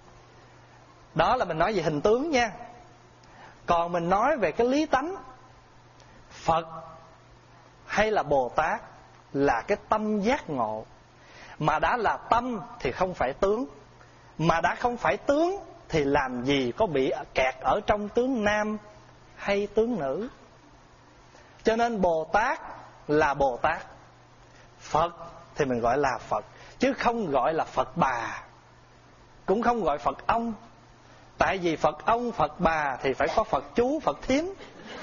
Đó là mình nói về hình tướng nha. Còn mình nói về cái lý tánh, Phật hay là Bồ Tát là cái tâm giác ngộ. Mà đã là tâm thì không phải tướng. Mà đã không phải tướng thì làm gì có bị kẹt ở trong tướng nam hay tướng nữ. Cho nên Bồ Tát là Bồ Tát, Phật thì mình gọi là Phật, chứ không gọi là Phật bà, cũng không gọi Phật ông. Tại vì Phật ông, Phật bà thì phải có Phật chú, Phật thím,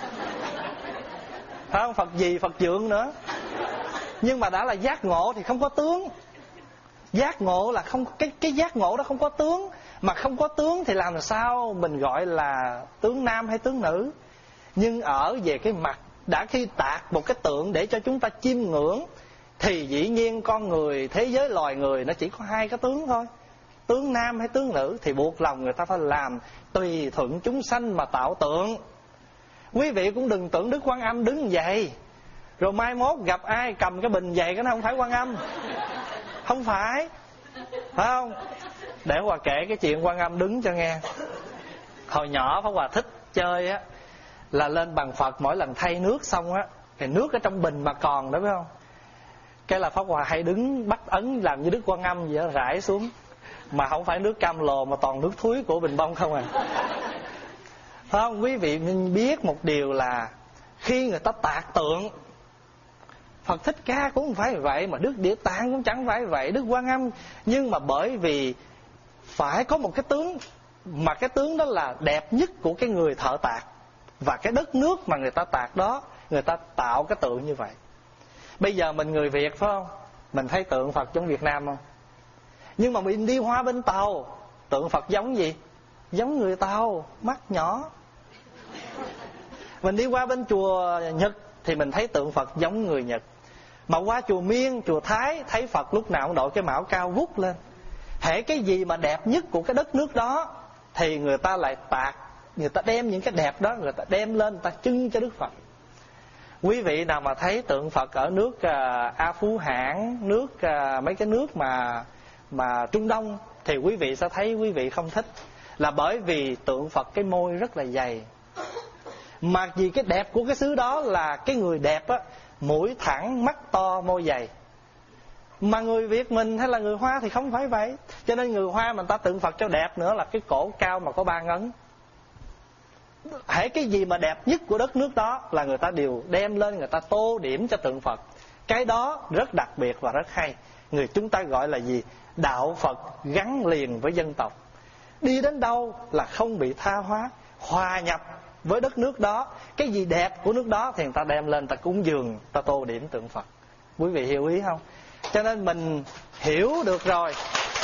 phải không? Phật gì, Phật dượng nữa. Nhưng mà đã là giác ngộ thì không có tướng. Giác ngộ là không, cái, cái giác ngộ đó không có tướng. Mà không có tướng thì làm sao mình gọi là tướng nam hay tướng nữ. Nhưng ở về cái mặt, đã khi tạc một cái tượng để cho chúng ta chiêm ngưỡng, thì dĩ nhiên con người, thế giới loài người nó chỉ có hai cái tướng thôi, tướng nam hay tướng nữ. Thì buộc lòng người ta phải làm tùy thuận chúng sanh mà tạo tượng. Quý vị cũng đừng tưởng Đức Quan Âm đứng vậy rồi mai mốt gặp ai cầm cái bình vậy, cái nó không phải Quan Âm. Không phải, phải không? Để Hòa kể cái chuyện Quan Âm đứng cho nghe. Hồi nhỏ Pháp Hòa thích chơi á, là lên bằng Phật mỗi lần thay nước xong á, thì nước ở trong bình mà còn đó, phải không? Cái là Pháp Hòa hay đứng bắt ấn làm như Đức Quan Âm vậy đó, rải xuống. Mà không phải nước cam lồ mà toàn nước thúi của bình bông không à. Phải không? Quý vị nên biết một điều là khi người ta tạc tượng, Phật Thích Ca cũng không phải vậy, mà Đức Địa Tạng cũng chẳng phải vậy, Đức Quan Âm. Nhưng mà bởi vì phải có một cái tướng, mà cái tướng đó là đẹp nhất của cái người thợ tạc, và cái đất nước mà người ta tạc đó, người ta tạo cái tượng như vậy. Bây giờ mình người Việt phải không? Mình thấy tượng Phật giống Việt Nam không? Nhưng mà mình đi qua bên Tàu, tượng Phật giống gì? Giống người Tàu, mắt nhỏ. Mình đi qua bên chùa Nhật thì mình thấy tượng Phật giống người Nhật. Mà qua chùa Miên, chùa Thái, thấy Phật lúc nào cũng đội cái mão cao vút lên. Hễ cái gì mà đẹp nhất của cái đất nước đó thì người ta lại tạc, người ta đem những cái đẹp đó, người ta đem lên, người ta trưng cho Đức Phật. Quý vị nào mà thấy tượng Phật ở nước uh, A Phú Hãn, nước uh, mấy cái nước mà mà Trung Đông, thì quý vị sẽ thấy quý vị không thích. Là bởi vì tượng Phật cái môi rất là dày. Mà vì cái đẹp của cái xứ đó là cái người đẹp á, mũi thẳng, mắt to, môi dày. Mà người Việt mình hay là người Hoa thì không phải vậy. Cho nên người Hoa mà người ta tượng Phật cho đẹp nữa là cái cổ cao mà có ba ngấn. Hễ cái gì mà đẹp nhất của đất nước đó là người ta đều đem lên, người ta tô điểm cho tượng Phật. Cái đó rất đặc biệt và rất hay. Người chúng ta gọi là gì? Đạo Phật gắn liền với dân tộc. Đi đến đâu là không bị tha hóa, hòa nhập với đất nước đó. Cái gì đẹp của nước đó thì người ta đem lên, ta cúng dường, người ta tô điểm tượng Phật. Quý vị hiểu ý không? Cho nên mình hiểu được rồi.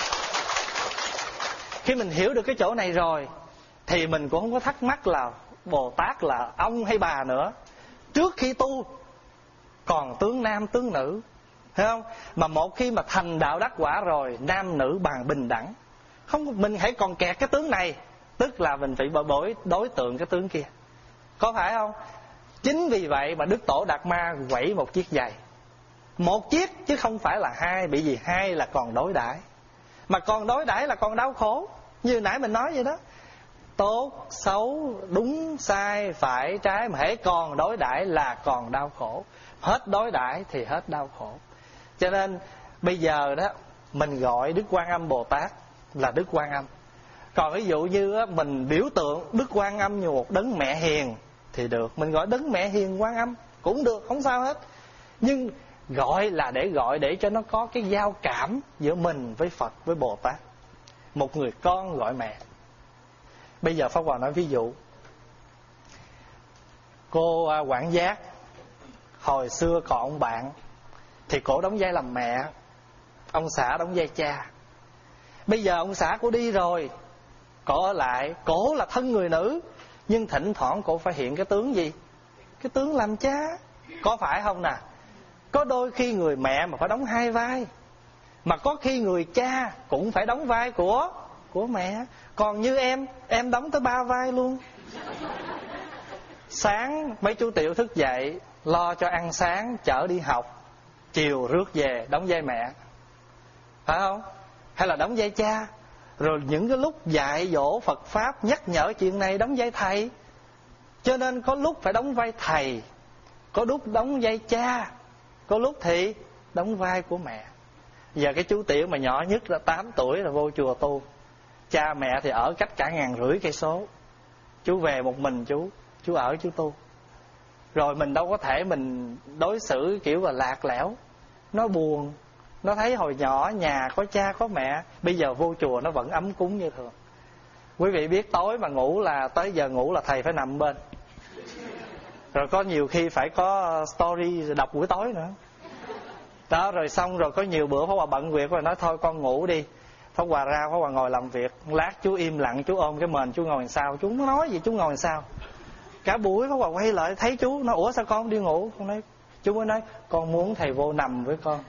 Khi mình hiểu được cái chỗ này rồi thì mình cũng không có thắc mắc là Bồ Tát là ông hay bà nữa. Trước khi tu còn tướng nam tướng nữ, thấy không? Mà một khi mà thành đạo đắc quả rồi, nam nữ bằng bình đẳng. Không, mình hãy còn kẹt cái tướng này, tức là mình phải bối đối tượng cái tướng kia. Có phải không? Chính vì vậy mà Đức Tổ Đạt Ma quẩy một chiếc giày. Một chiếc chứ không phải là hai. Bởi vì hai là còn đối đãi. Mà còn đối đãi là còn đau khổ. Như nãy mình nói vậy đó. Tốt, xấu, đúng, sai, phải, trái. Mà hễ còn đối đãi là còn đau khổ. Hết đối đãi thì hết đau khổ. Cho nên bây giờ đó mình gọi Đức Quan Âm Bồ Tát là Đức Quan Âm. Còn ví dụ như mình biểu tượng Đức Quan Âm như một đấng mẹ hiền thì được. Mình gọi đấng mẹ hiền Quan Âm cũng được, không sao hết. Nhưng gọi là để gọi để cho nó có cái giao cảm giữa mình với Phật, với Bồ Tát. Một người con gọi mẹ. Bây giờ Pháp Hòa nói ví dụ. Cô quản giác hồi xưa còn ông bạn thì cổ đóng vai làm mẹ, ông xã đóng vai cha. Bây giờ ông xã cổ đi rồi, cổ ở lại, cổ là thân người nữ, nhưng thỉnh thoảng cổ phải hiện cái tướng gì? Cái tướng làm cha. Có phải không nè? Có đôi khi người mẹ mà phải đóng hai vai, mà có khi người cha cũng phải đóng vai của của mẹ. Còn như em, em đóng tới ba vai luôn. Sáng mấy chú Tiểu thức dậy, lo cho ăn sáng, chở đi học, chiều rước về, đóng vai mẹ. Phải không? Hay là đóng vai cha. Rồi những cái lúc dạy dỗ Phật Pháp, nhắc nhở chuyện này, đóng vai thầy. Cho nên có lúc phải đóng vai thầy, có lúc đóng vai cha, có lúc thì đóng vai của mẹ. Giờ cái chú Tiểu mà nhỏ nhất là tám tuổi là vô chùa tu. Cha mẹ thì ở cách cả ngàn rưỡi cây số. Chú về một mình chú, chú ở chú tu. Rồi mình đâu có thể mình đối xử kiểu là lạc lẽo. Nó buồn. Nó thấy hồi nhỏ nhà có cha có mẹ, bây giờ vô chùa nó vẫn ấm cúng như thường. Quý vị biết tối mà ngủ là tới giờ ngủ là thầy phải nằm bên. Rồi có nhiều khi phải có story đọc buổi tối nữa. Đó, rồi xong rồi có nhiều bữa Pháp Hòa bận việc rồi nói thôi con ngủ đi. Pháp Hòa ra, Pháp Hòa ngồi làm việc. Lát chú im lặng, chú ôm cái mền chú ngồi làm sao. Chú nói gì chú ngồi làm sao. Cả buổi Pháp Hòa quay lại thấy chú nói ủa sao con không đi ngủ. Con nói, chú mới nói con muốn thầy vô nằm với con.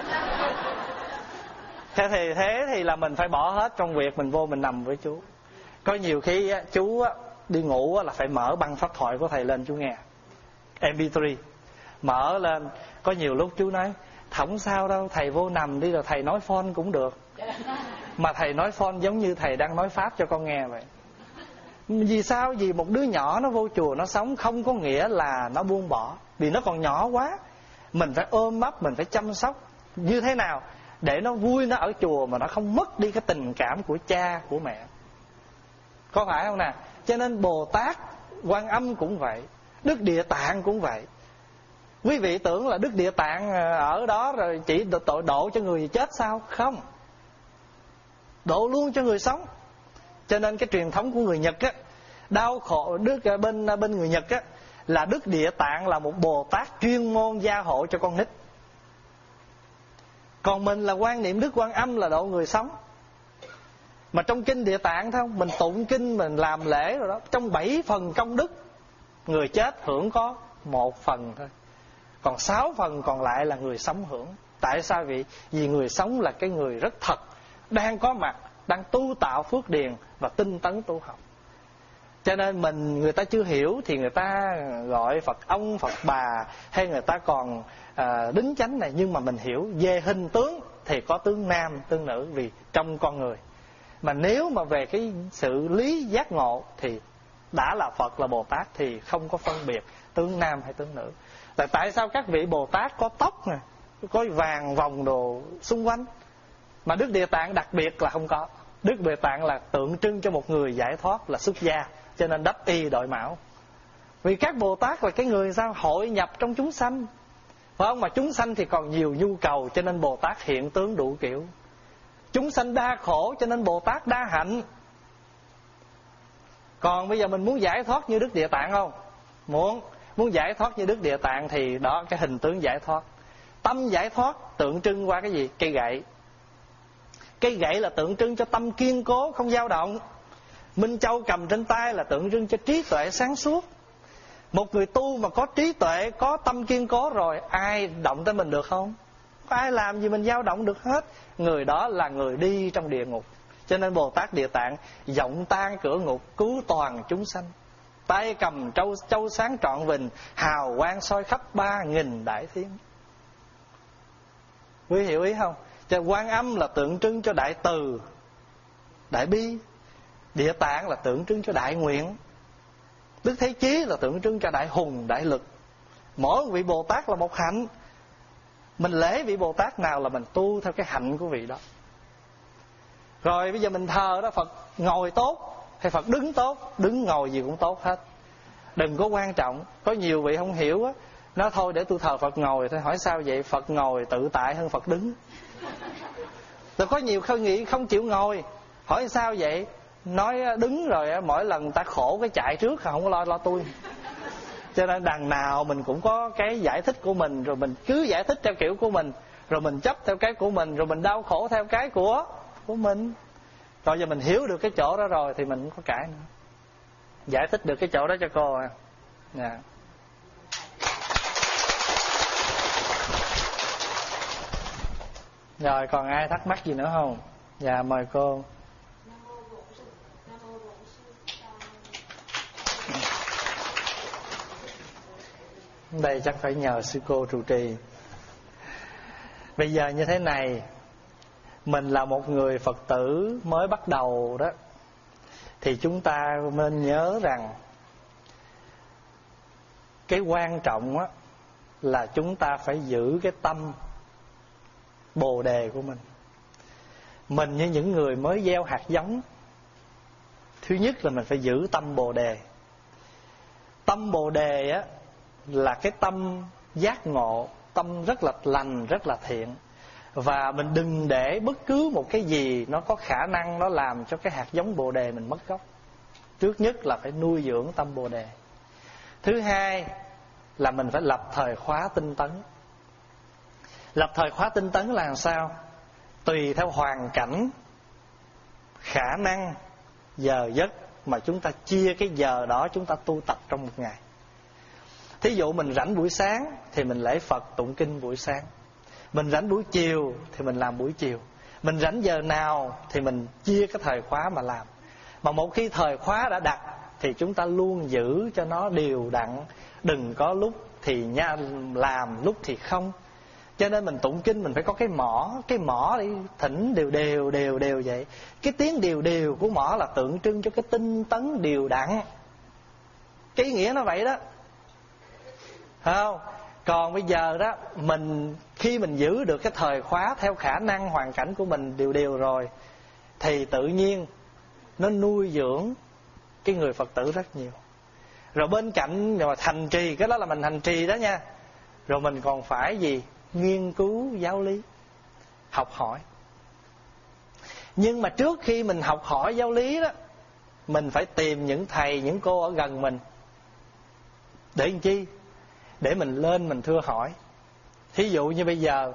Thế thì thế thì là mình phải bỏ hết công việc, mình vô mình nằm với chú. Có nhiều khi á, chú á, đi ngủ á, là phải mở băng pháp thoại của thầy lên chú nghe em pê ba. Mở lên. Có nhiều lúc chú nói không sao đâu, thầy vô nằm đi rồi thầy nói phone cũng được. Mà thầy nói phone giống như thầy đang nói Pháp cho con nghe vậy. Vì sao? Vì một đứa nhỏ nó vô chùa nó sống không có nghĩa là nó buông bỏ. Vì nó còn nhỏ quá. Mình phải ôm ấp, mình phải chăm sóc như thế nào để nó vui, nó ở chùa mà nó không mất đi cái tình cảm của cha, của mẹ. Có phải không nè? Cho nên Bồ Tát, Quan Âm cũng vậy, Đức Địa Tạng cũng vậy. Quý vị tưởng là Đức Địa Tạng ở đó rồi chỉ tội độ cho người chết sao? Không, độ luôn cho người sống. Cho nên cái truyền thống của người Nhật á, đau khổ Đức bên bên người Nhật á, là Đức Địa Tạng là một Bồ Tát chuyên môn gia hộ cho con nít. Còn mình là quan niệm Đức Quan Âm là độ người sống. Mà trong kinh Địa Tạng thấy không, mình tụng kinh, mình làm lễ rồi đó, trong bảy phần công đức, người chết hưởng có một phần thôi, còn sáu phần còn lại là người sống hưởng. Tại sao vậy? Vì người sống là cái người rất thật, đang có mặt, đang tu tạo phước điền và tinh tấn tu học. Cho nên mình người ta chưa hiểu thì người ta gọi Phật ông, Phật bà, hay người ta còn à, đính chánh này. Nhưng mà mình hiểu về hình tướng thì có tướng nam, tướng nữ vì trong con người. Mà nếu mà về cái sự lý giác ngộ thì đã là Phật là Bồ Tát thì không có phân biệt tướng nam hay tướng nữ. Là tại sao các vị Bồ Tát có tóc nè, có vàng vòng đồ xung quanh, mà Đức Địa Tạng đặc biệt là không có. Đức Địa Tạng là tượng trưng cho một người giải thoát, là xuất gia, cho nên đắp y đội mão. Vì các Bồ Tát là cái người sao hội nhập trong chúng sanh, phải không? Mà chúng sanh thì còn nhiều nhu cầu, cho nên Bồ Tát hiện tướng đủ kiểu. Chúng sanh đa khổ, cho nên Bồ Tát đa hạnh. Còn bây giờ mình muốn giải thoát như Đức Địa Tạng không? Muốn. Muốn giải thoát như Đức Địa Tạng thì đó, cái hình tướng giải thoát. Tâm giải thoát tượng trưng qua cái gì? Cây gậy. Cây gậy là tượng trưng cho tâm kiên cố, không dao động. Minh châu cầm trên tay là tượng trưng cho trí tuệ sáng suốt. Một người tu mà có trí tuệ, có tâm kiên cố rồi, ai động tới mình được không? Có ai làm gì mình dao động được hết. Người đó là người đi trong địa ngục. Cho nên Bồ Tát Địa Tạng giọng tan cửa ngục, cứu toàn chúng sanh. Tay cầm châu, châu sáng trọn vình, hào quang soi khắp ba nghìn đại thiên. Quý hiểu ý không? Cho Quan Âm là tượng trưng cho đại từ, đại bi. Địa Tạng là tượng trưng cho đại nguyện. Đức Thế Chí là tượng trưng cho đại hùng, đại lực. Mỗi vị Bồ Tát là một hạnh. Mình lễ vị Bồ Tát nào là mình tu theo cái hạnh của vị đó. Rồi bây giờ mình thờ đó, Phật ngồi tốt hay Phật đứng tốt? Đứng ngồi gì cũng tốt hết, đừng có quan trọng. Có nhiều vị không hiểu á, nói thôi để tôi thờ Phật ngồi. Thôi hỏi sao vậy? Phật ngồi tự tại hơn Phật đứng. Rồi có nhiều khơi nghĩ không chịu ngồi. Hỏi sao vậy? Nói đứng rồi mỗi lần người ta khổ cái chạy trước, không có lo lo tôi. Cho nên đằng nào mình cũng có cái giải thích của mình, rồi mình cứ giải thích theo kiểu của mình, rồi mình chấp theo cái của mình, rồi mình đau khổ theo cái của của mình. Rồi giờ mình hiểu được cái chỗ đó rồi thì mình không có cãi nữa. Giải thích được cái chỗ đó cho cô à. Dạ. Rồi còn ai thắc mắc gì nữa không? Dạ mời cô. Đây chắc phải nhờ sư cô trụ trì. Bây giờ như thế này, mình là một người Phật tử mới bắt đầu đó, thì chúng ta nên nhớ rằng cái quan trọng á là chúng ta phải giữ cái tâm Bồ đề của mình. Mình như những người mới gieo hạt giống, thứ nhất là mình phải giữ tâm Bồ đề. Tâm Bồ đề á là cái tâm giác ngộ, tâm rất là lành, rất là thiện. Và mình đừng để bất cứ một cái gì nó có khả năng nó làm cho cái hạt giống Bồ đề mình mất gốc. Trước nhất là phải nuôi dưỡng tâm Bồ đề. Thứ hai là mình phải lập thời khóa tinh tấn. Lập thời khóa tinh tấn là làm sao? Tùy theo hoàn cảnh, khả năng, giờ giấc mà chúng ta chia cái giờ đó chúng ta tu tập trong một ngày. Thí dụ mình rảnh buổi sáng thì mình lễ Phật tụng kinh buổi sáng. Mình rảnh buổi chiều thì mình làm buổi chiều. Mình rảnh giờ nào thì mình chia cái thời khóa mà làm. Mà một khi thời khóa đã đặt thì chúng ta luôn giữ cho nó đều đặn. Đừng có lúc thì nha làm, lúc thì không. Cho nên mình tụng kinh mình phải có cái mõ. Cái mõ để thỉnh đều đều đều đều vậy. Cái tiếng đều đều của mõ là tượng trưng cho cái tinh tấn đều đặn. Cái ý nghĩa nó vậy đó, phải không? Còn bây giờ đó, mình khi mình giữ được cái thời khóa theo khả năng hoàn cảnh của mình đều đều rồi, thì tự nhiên nó nuôi dưỡng cái người Phật tử rất nhiều. Rồi bên cạnh rồi thành trì, cái đó là mình thành trì đó nha. Rồi mình còn phải gì? Nghiên cứu giáo lý, học hỏi. Nhưng mà trước khi mình học hỏi giáo lý đó, mình phải tìm những thầy, những cô ở gần mình. Để làm chi? Để mình lên mình thưa hỏi. Thí dụ như bây giờ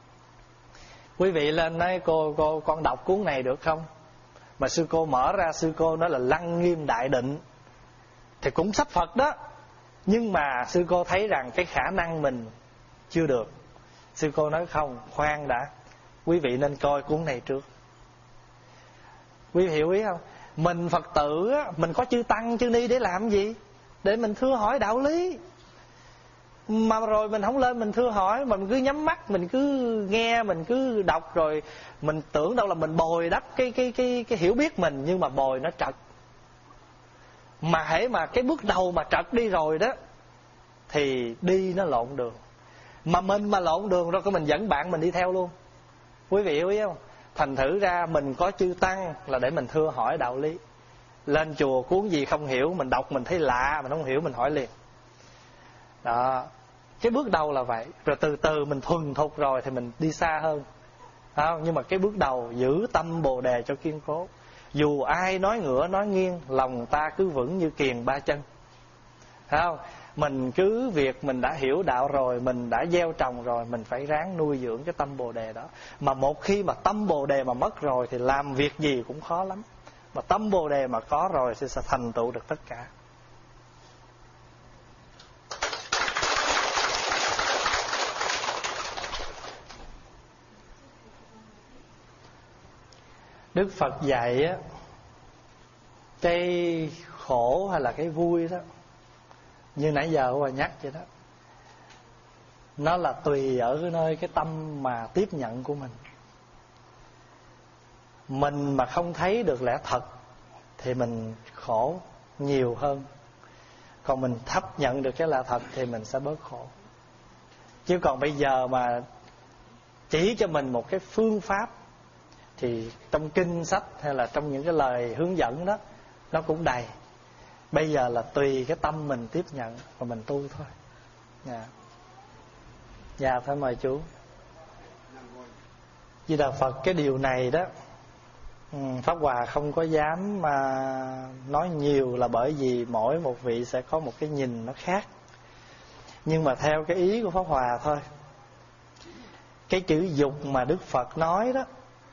quý vị lên nói cô, cô con đọc cuốn này được không? Mà sư cô mở ra, sư cô nói là Lăng Nghiêm Đại Định, thì cũng sách Phật đó. Nhưng mà sư cô thấy rằng cái khả năng mình chưa được. Sư cô nói không, khoan đã, quý vị nên coi cuốn này trước. Quý vị hiểu ý không? Mình Phật tử á, mình có chư Tăng chư Ni để làm gì? Để mình thưa hỏi đạo lý. Mà rồi mình không lên mình thưa hỏi, mà mình cứ nhắm mắt, mình cứ nghe, mình cứ đọc, rồi mình tưởng đâu là mình bồi đắp cái cái cái cái hiểu biết mình, nhưng mà bồi nó trật. Mà hễ mà cái bước đầu mà trật đi rồi đó thì đi nó lộn đường. Mà mình mà lộn đường rồi, cái mình dẫn bạn mình đi theo luôn. Quý vị hiểu ý không? Thành thử ra mình có chư tăng là để mình thưa hỏi đạo lý. Lên chùa cuốn gì không hiểu, mình đọc mình thấy lạ, mình không hiểu mình hỏi liền. Đó, cái bước đầu là vậy. Rồi từ từ mình thuần thục rồi thì mình đi xa hơn. Không? Nhưng mà cái bước đầu giữ tâm Bồ Đề cho kiên cố. Dù ai nói ngửa nói nghiêng, lòng ta cứ vững như kiềng ba chân. Không? Mình cứ việc mình đã hiểu đạo rồi, mình đã gieo trồng rồi, mình phải ráng nuôi dưỡng cái tâm Bồ Đề đó. Mà một khi mà tâm Bồ Đề mà mất rồi thì làm việc gì cũng khó lắm. Mà tâm Bồ Đề mà có rồi thì sẽ thành tựu được tất cả. Đức Phật dạy á, cái khổ hay là cái vui đó, như nãy giờ Hòa nhắc vậy đó, nó là tùy ở cái nơi cái tâm mà tiếp nhận của mình. Mình mà không thấy được lẽ thật thì mình khổ nhiều hơn. Còn mình chấp nhận được cái lẽ thật thì mình sẽ bớt khổ. Chứ còn bây giờ mà chỉ cho mình một cái phương pháp thì trong kinh sách hay là trong những cái lời hướng dẫn đó nó cũng đầy. Bây giờ là tùy cái tâm mình tiếp nhận và mình tu thôi. Dạ, dạ phải mời chú. Di Đà Phật, cái điều này đó Pháp Hòa không có dám mà nói nhiều, là bởi vì mỗi một vị sẽ có một cái nhìn nó khác. Nhưng mà theo cái ý của Pháp Hòa thôi, cái chữ dục mà Đức Phật nói đó,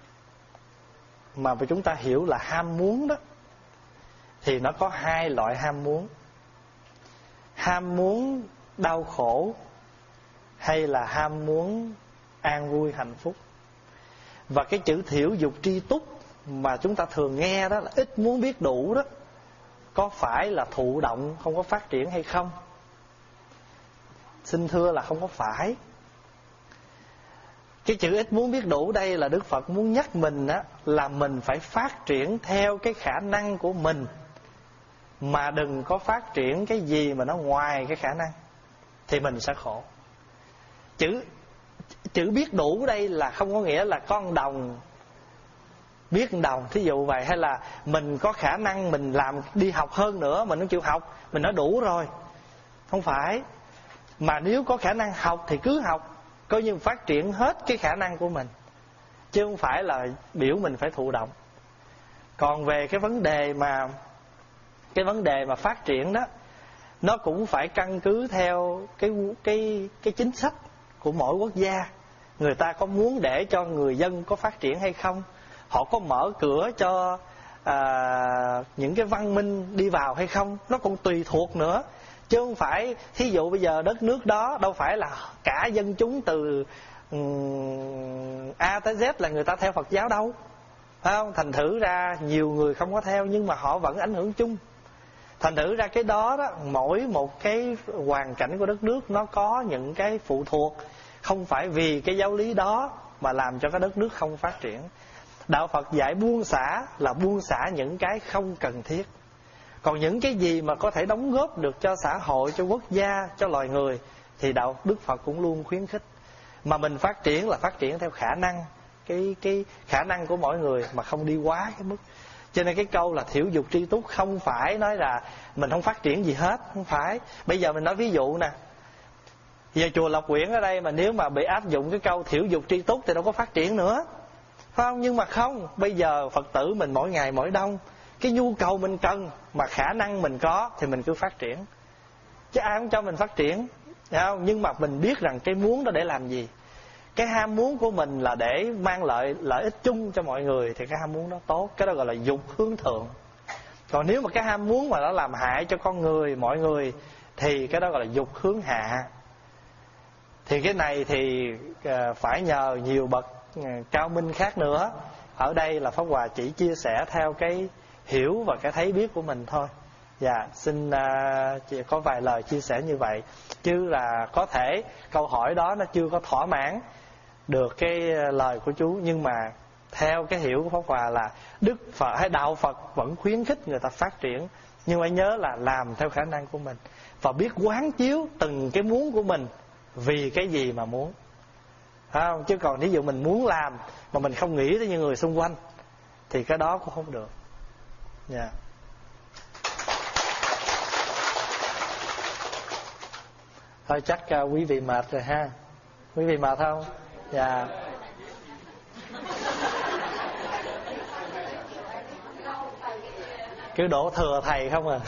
mà chúng ta hiểu là ham muốn đó, thì nó có hai loại ham muốn. Ham muốn đau khổ hay là ham muốn an vui hạnh phúc. Và cái chữ thiểu dục tri túc mà chúng ta thường nghe đó là ít muốn biết đủ đó, có phải là thụ động không có phát triển hay không? Xin thưa là không có phải. Cái chữ ít muốn biết đủ đây là Đức Phật muốn nhắc mình á, là mình phải phát triển theo cái khả năng của mình, mà đừng có phát triển cái gì mà nó ngoài cái khả năng, thì mình sẽ khổ. Chữ chữ biết đủ đây là không có nghĩa là con đồng biết đồng, thí dụ vậy. Hay là mình có khả năng mình làm đi học hơn nữa, mình không chịu học, mình nói đủ rồi. Không phải. Mà nếu có khả năng học thì cứ học, coi như phát triển hết cái khả năng của mình, chứ không phải là biểu mình phải thụ động. Còn về cái vấn đề mà Cái vấn đề mà phát triển đó, nó cũng phải căn cứ theo cái, cái, cái chính sách của mỗi quốc gia. Người ta có muốn để cho người dân có phát triển hay không? Họ có mở cửa cho à, những cái văn minh đi vào hay không? Nó cũng tùy thuộc nữa. Chứ không phải, thí dụ bây giờ đất nước đó đâu phải là cả dân chúng từ um, A tới Z là người ta theo Phật giáo đâu, phải không? Thành thử ra nhiều người không có theo, nhưng mà họ vẫn ảnh hưởng chung. Thành thử ra cái đó đó, mỗi một cái hoàn cảnh của đất nước nó có những cái phụ thuộc. Không phải vì cái giáo lý đó mà làm cho cái đất nước không phát triển. Đạo Phật dạy buông xả là buông xả những cái không cần thiết. Còn những cái gì mà có thể đóng góp được cho xã hội, cho quốc gia, cho loài người thì đạo Đức Phật cũng luôn khuyến khích. Mà mình phát triển là phát triển theo khả năng, cái, cái khả năng của mỗi người, mà không đi quá cái mức. Cho nên cái câu là thiểu dục tri túc không phải nói là mình không phát triển gì hết. Không phải. Bây giờ mình nói ví dụ nè, giờ chùa Lộc Quyển ở đây mà nếu mà bị áp dụng cái câu thiểu dục tri túc thì đâu có phát triển nữa, phải không? Nhưng mà không, bây giờ Phật tử mình mỗi ngày mỗi đông, cái nhu cầu mình cần mà khả năng mình có thì mình cứ phát triển. Chứ ai không cho mình phát triển, phải không? Nhưng mà mình biết rằng cái muốn đó để làm gì. Cái ham muốn của mình là để mang lợi lợi ích chung cho mọi người thì cái ham muốn đó tốt. Cái đó gọi là dục hướng thượng. Còn nếu mà cái ham muốn mà nó làm hại cho con người, mọi người, thì cái đó gọi là dục hướng hạ. Thì cái này thì phải nhờ nhiều bậc cao minh khác nữa. Ở đây là Pháp Hòa chỉ chia sẻ theo cái hiểu và cái thấy biết của mình thôi. Dạ, xin uh, chỉ có vài lời chia sẻ như vậy. Chứ là có thể câu hỏi đó nó chưa có thỏa mãn được cái lời của chú. Nhưng mà theo cái hiểu của Pháp Hòa là Đức Phật hay Đạo Phật vẫn khuyến khích người ta phát triển Nhưng phải nhớ là làm theo khả năng của mình, và biết quán chiếu từng cái muốn của mình vì cái gì mà muốn, phải không? Chứ còn ví dụ mình muốn làm mà mình không nghĩ tới những người xung quanh thì cái đó cũng không được. Dạ yeah. Thôi chắc uh, quý vị mệt rồi ha. Quý vị mệt không? Dạ yeah. Cứ đổ thừa thầy không à.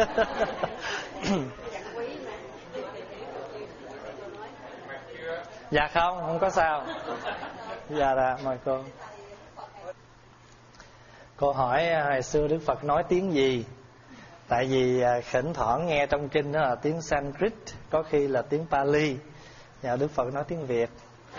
Dạ không, không có sao. Dạ là mời cô. Cô hỏi hồi xưa Đức Phật nói tiếng gì? Tại vì thỉnh thoảng nghe trong kinh đó là tiếng Sanskrit, có khi là tiếng Pali. Dạ Đức Phật nói tiếng Việt.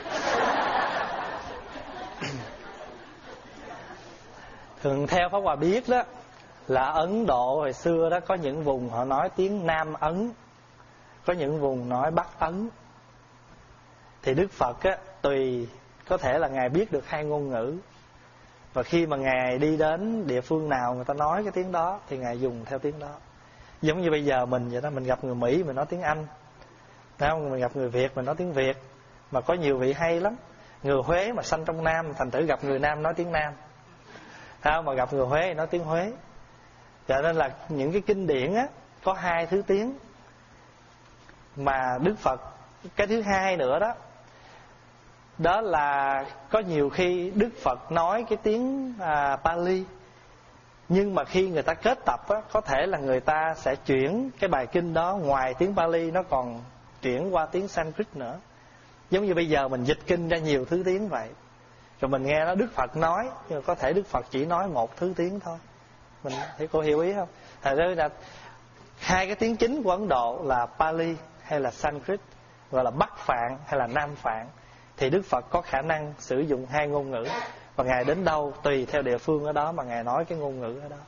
Thường theo Pháp Hòa biết đó, là Ấn Độ hồi xưa đó có những vùng họ nói tiếng Nam Ấn, có những vùng nói Bắc Ấn. Thì Đức Phật á, tùy có thể là Ngài biết được hai ngôn ngữ, và khi mà Ngài đi đến địa phương nào người ta nói cái tiếng đó thì Ngài dùng theo tiếng đó. Giống như bây giờ mình vậy đó, mình gặp người Mỹ mình nói tiếng Anh, thấy không? Mình gặp người Việt mình nói tiếng Việt. Mà có nhiều vị hay lắm, người Huế mà sanh trong Nam, thành thử gặp người Nam nói tiếng Nam, thấy không? Mà gặp người Huế thì nói tiếng Huế. Cho nên là những cái kinh điển á có hai thứ tiếng mà Đức Phật. Cái thứ hai nữa đó, đó là có nhiều khi Đức Phật nói cái tiếng à, Pali, nhưng mà khi người ta kết tập á, có thể là người ta sẽ chuyển cái bài kinh đó, ngoài tiếng Pali nó còn chuyển qua tiếng Sanskrit nữa. Giống như bây giờ mình dịch kinh ra nhiều thứ tiếng vậy, rồi mình nghe nó Đức Phật nói, nhưng mà có thể Đức Phật chỉ nói một thứ tiếng thôi. Mình thấy cô hiểu ý không? Thật ra là hai cái tiếng chính của Ấn Độ là Pali hay là Sanskrit, gọi là Bắc Phạn hay là Nam Phạn. Thì Đức Phật có khả năng sử dụng hai ngôn ngữ, và Ngài đến đâu tùy theo địa phương ở đó mà Ngài nói cái ngôn ngữ ở đó.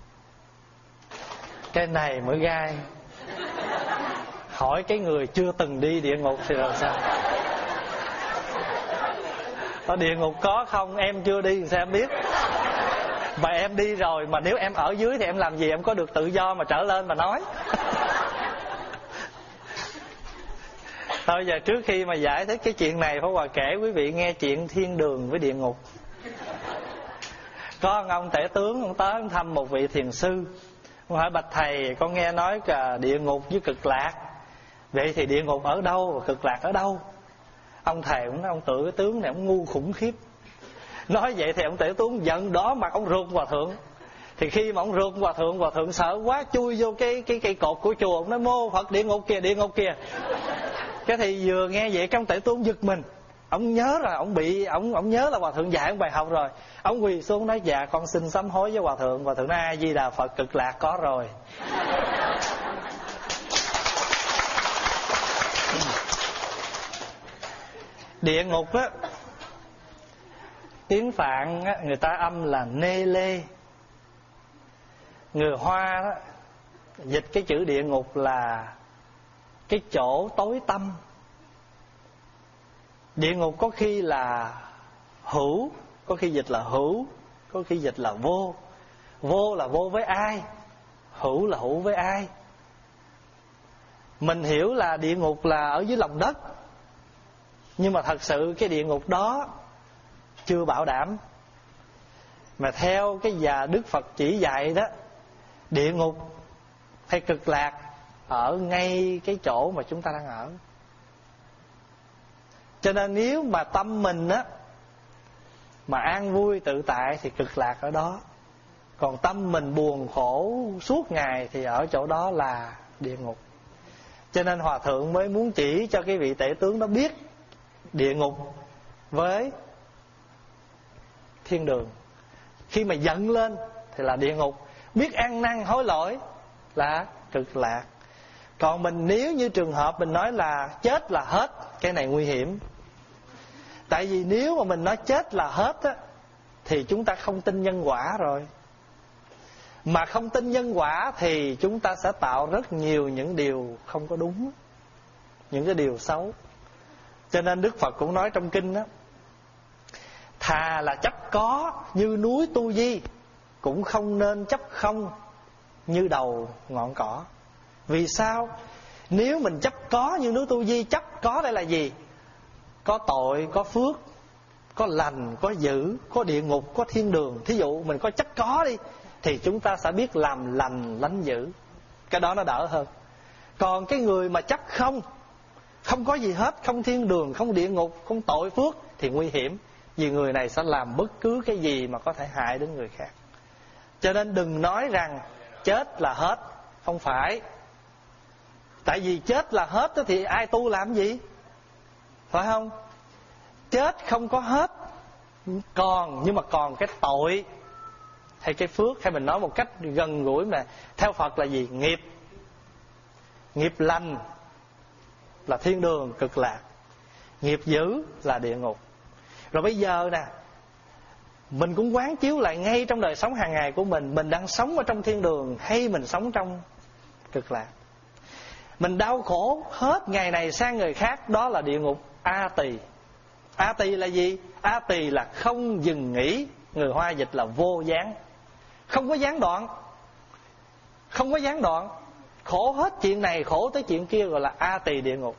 Cái này mới gai. Hỏi cái người chưa từng đi địa ngục thì làm sao? Ở địa ngục có không? Em chưa đi thì sao em biết? Và em đi rồi, mà nếu em ở dưới thì em làm gì? Em có được tự do mà trở lên mà nói. Thôi giờ trước khi mà giải thích cái chuyện này, Pháp Hòa kể quý vị nghe chuyện thiên đường với địa ngục. Có một ông tể tướng, ông tới ông thăm một vị thiền sư. Ông hỏi: bạch thầy, con nghe nói cả địa ngục với cực lạc, vậy thì địa ngục ở đâu và cực lạc ở đâu? Ông thầy ông nói: ông tự cái tướng này ông ngu khủng khiếp. Nói vậy thì ông tể tướng giận đỏ mặt, ông rượt hòa thượng. Thì khi mà ông rượt hòa thượng, hòa thượng sợ quá chui vô cái cái cây cột của chùa, ông nói: mô Phật địa ngục kìa, địa ngục kìa. Cái thì vừa nghe vậy trong tể tướng giật mình. Ông nhớ rồi, ông bị ông ông nhớ là hòa thượng dạy ông bài học rồi. Ông quỳ xuống nói: dạ con xin sám hối với hòa thượng. Hòa thượng nói: A Di Đà Phật, cực lạc có rồi. Địa ngục á, tiếng Phạn á, người ta âm là nê lê. Người Hoa đó dịch cái chữ địa ngục là cái chỗ tối tăm. Địa ngục có khi là hữu, có khi dịch là hữu, có khi dịch là vô. Vô là vô với ai, hữu là hữu với ai. Mình hiểu là địa ngục là ở dưới lòng đất, nhưng mà thật sự cái địa ngục đó chưa bảo đảm. Mà theo cái già Đức Phật chỉ dạy đó, địa ngục hay cực lạc ở ngay cái chỗ mà chúng ta đang ở. Cho nên nếu mà tâm mình á mà an vui tự tại thì cực lạc ở đó. Còn tâm mình buồn khổ suốt ngày thì ở chỗ đó là địa ngục. Cho nên hòa thượng mới muốn chỉ cho cái vị tể tướng đó biết địa ngục với thiên đường. Khi mà giận lên thì là địa ngục, biết ăn năn hối lỗi là cực lạc. Còn mình nếu như trường hợp mình nói là chết là hết, cái này nguy hiểm. Tại vì nếu mà mình nói chết là hết á, thì chúng ta không tin nhân quả rồi. Mà không tin nhân quả thì chúng ta sẽ tạo rất nhiều những điều không có đúng, những cái điều xấu. Cho nên Đức Phật cũng nói trong kinh đó: thà là chấp có như núi Tu Di, cũng không nên chấp không như đầu ngọn cỏ. Vì sao? Nếu mình chấp có như núi Tu Di, chấp có đây là gì? Có tội, có phước, có lành, có dữ, có địa ngục, có thiên đường. Thí dụ mình có chấp có đi, thì chúng ta sẽ biết làm lành lánh dữ. Cái đó nó đỡ hơn. Còn cái người mà chấp không, không có gì hết, không thiên đường, không địa ngục, không tội phước, thì nguy hiểm. Vì người này sẽ làm bất cứ cái gì mà có thể hại đến người khác. Cho nên đừng nói rằng chết là hết. Không phải. Tại vì chết là hết thì ai tu làm gì? Phải không? Chết không có hết. Còn, nhưng mà còn cái tội hay cái phước, hay mình nói một cách gần gũi mà theo Phật là gì? Nghiệp. Nghiệp lành là thiên đường cực lạc, nghiệp dữ là địa ngục. Rồi bây giờ nè, mình cũng quán chiếu lại ngay trong đời sống hàng ngày của mình, mình đang sống ở trong thiên đường hay mình sống trong cực lạc. Mình đau khổ hết ngày này sang ngày khác, đó là địa ngục A Tỳ. A Tỳ là gì? A Tỳ là không dừng nghỉ, người Hoa dịch là vô gián, không có gián đoạn. Không có gián đoạn, khổ hết chuyện này, khổ tới chuyện kia, gọi là A Tỳ địa ngục.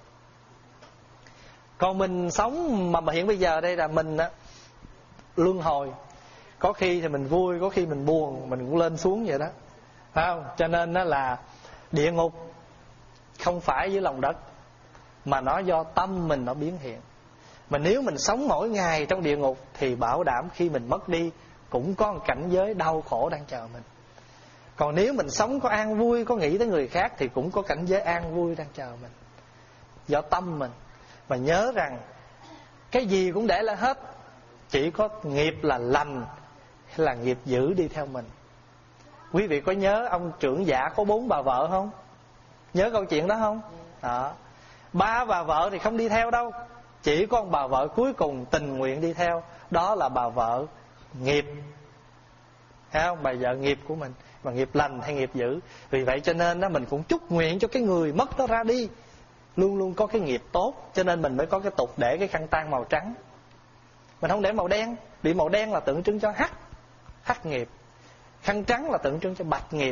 Còn mình sống mà, mà hiện bây giờ đây là mình á, luân hồi. Có khi thì mình vui, có khi mình buồn, mình cũng lên xuống vậy đó, phải không? Cho nên đó là địa ngục không phải dưới lòng đất, mà nó do tâm mình nó biến hiện. Mà nếu mình sống mỗi ngày trong địa ngục thì bảo đảm khi mình mất đi cũng có một cảnh giới đau khổ đang chờ mình. Còn nếu mình sống có an vui, có nghĩ tới người khác, thì cũng có cảnh giới an vui đang chờ mình, do tâm mình. Mà nhớ rằng cái gì cũng để lại hết, chỉ có nghiệp là lành hay là nghiệp dữ đi theo mình. Quý vị có nhớ ông trưởng giả có bốn bà vợ không? Nhớ câu chuyện đó không? Đó. Ba bà vợ thì không đi theo đâu, chỉ có một bà vợ cuối cùng tình nguyện đi theo. Đó là bà vợ nghiệp, thấy không? Bà vợ nghiệp của mình, mà nghiệp lành hay nghiệp dữ. Vì vậy cho nên đó, mình cũng chúc nguyện cho cái người mất đó ra đi luôn luôn có cái nghiệp tốt. Cho nên mình mới có cái tục để cái khăn tang màu trắng, mình không để màu đen. Vì màu đen là tượng trưng cho hắc, hắc nghiệp. Khăn trắng là tượng trưng cho bạch nghiệp.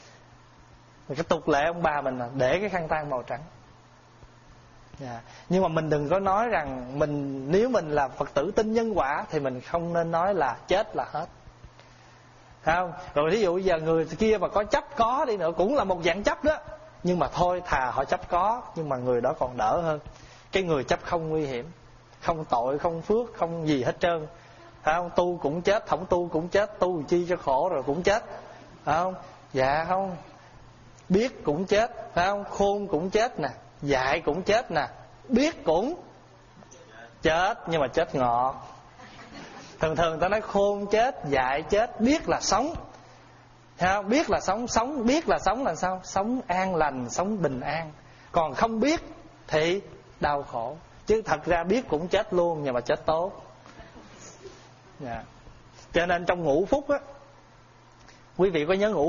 Cái tục lệ ông bà mình là để cái khăn tang màu trắng. Yeah. Nhưng mà mình đừng có nói rằng mình, nếu mình là Phật tử tin nhân quả thì mình không nên nói là chết là hết, không? Rồi ví dụ giờ người kia mà có chấp có đi nữa cũng là một dạng chấp đó, nhưng mà thôi thà họ chấp có, nhưng mà người đó còn đỡ hơn. Cái người chấp không nguy hiểm, không tội, không phước, không gì hết trơn, phải không? Tu cũng chết, không tu cũng chết, tu chi cho khổ rồi cũng chết, phải không? Dạ không. Biết cũng chết, phải không? Khôn cũng chết nè, dạy cũng chết nè, biết cũng chết, nhưng mà chết ngọt. Thường thường ta nói khôn chết, dạy chết, biết là sống, thấy không? Biết là sống, sống biết là sống là sao? Sống an lành, sống bình an. Còn không biết thì đau khổ. Chứ thật ra biết cũng chết luôn, nhưng mà chết tốt. Yeah. Cho nên trong ngũ phúc á, quý vị có nhớ ngũ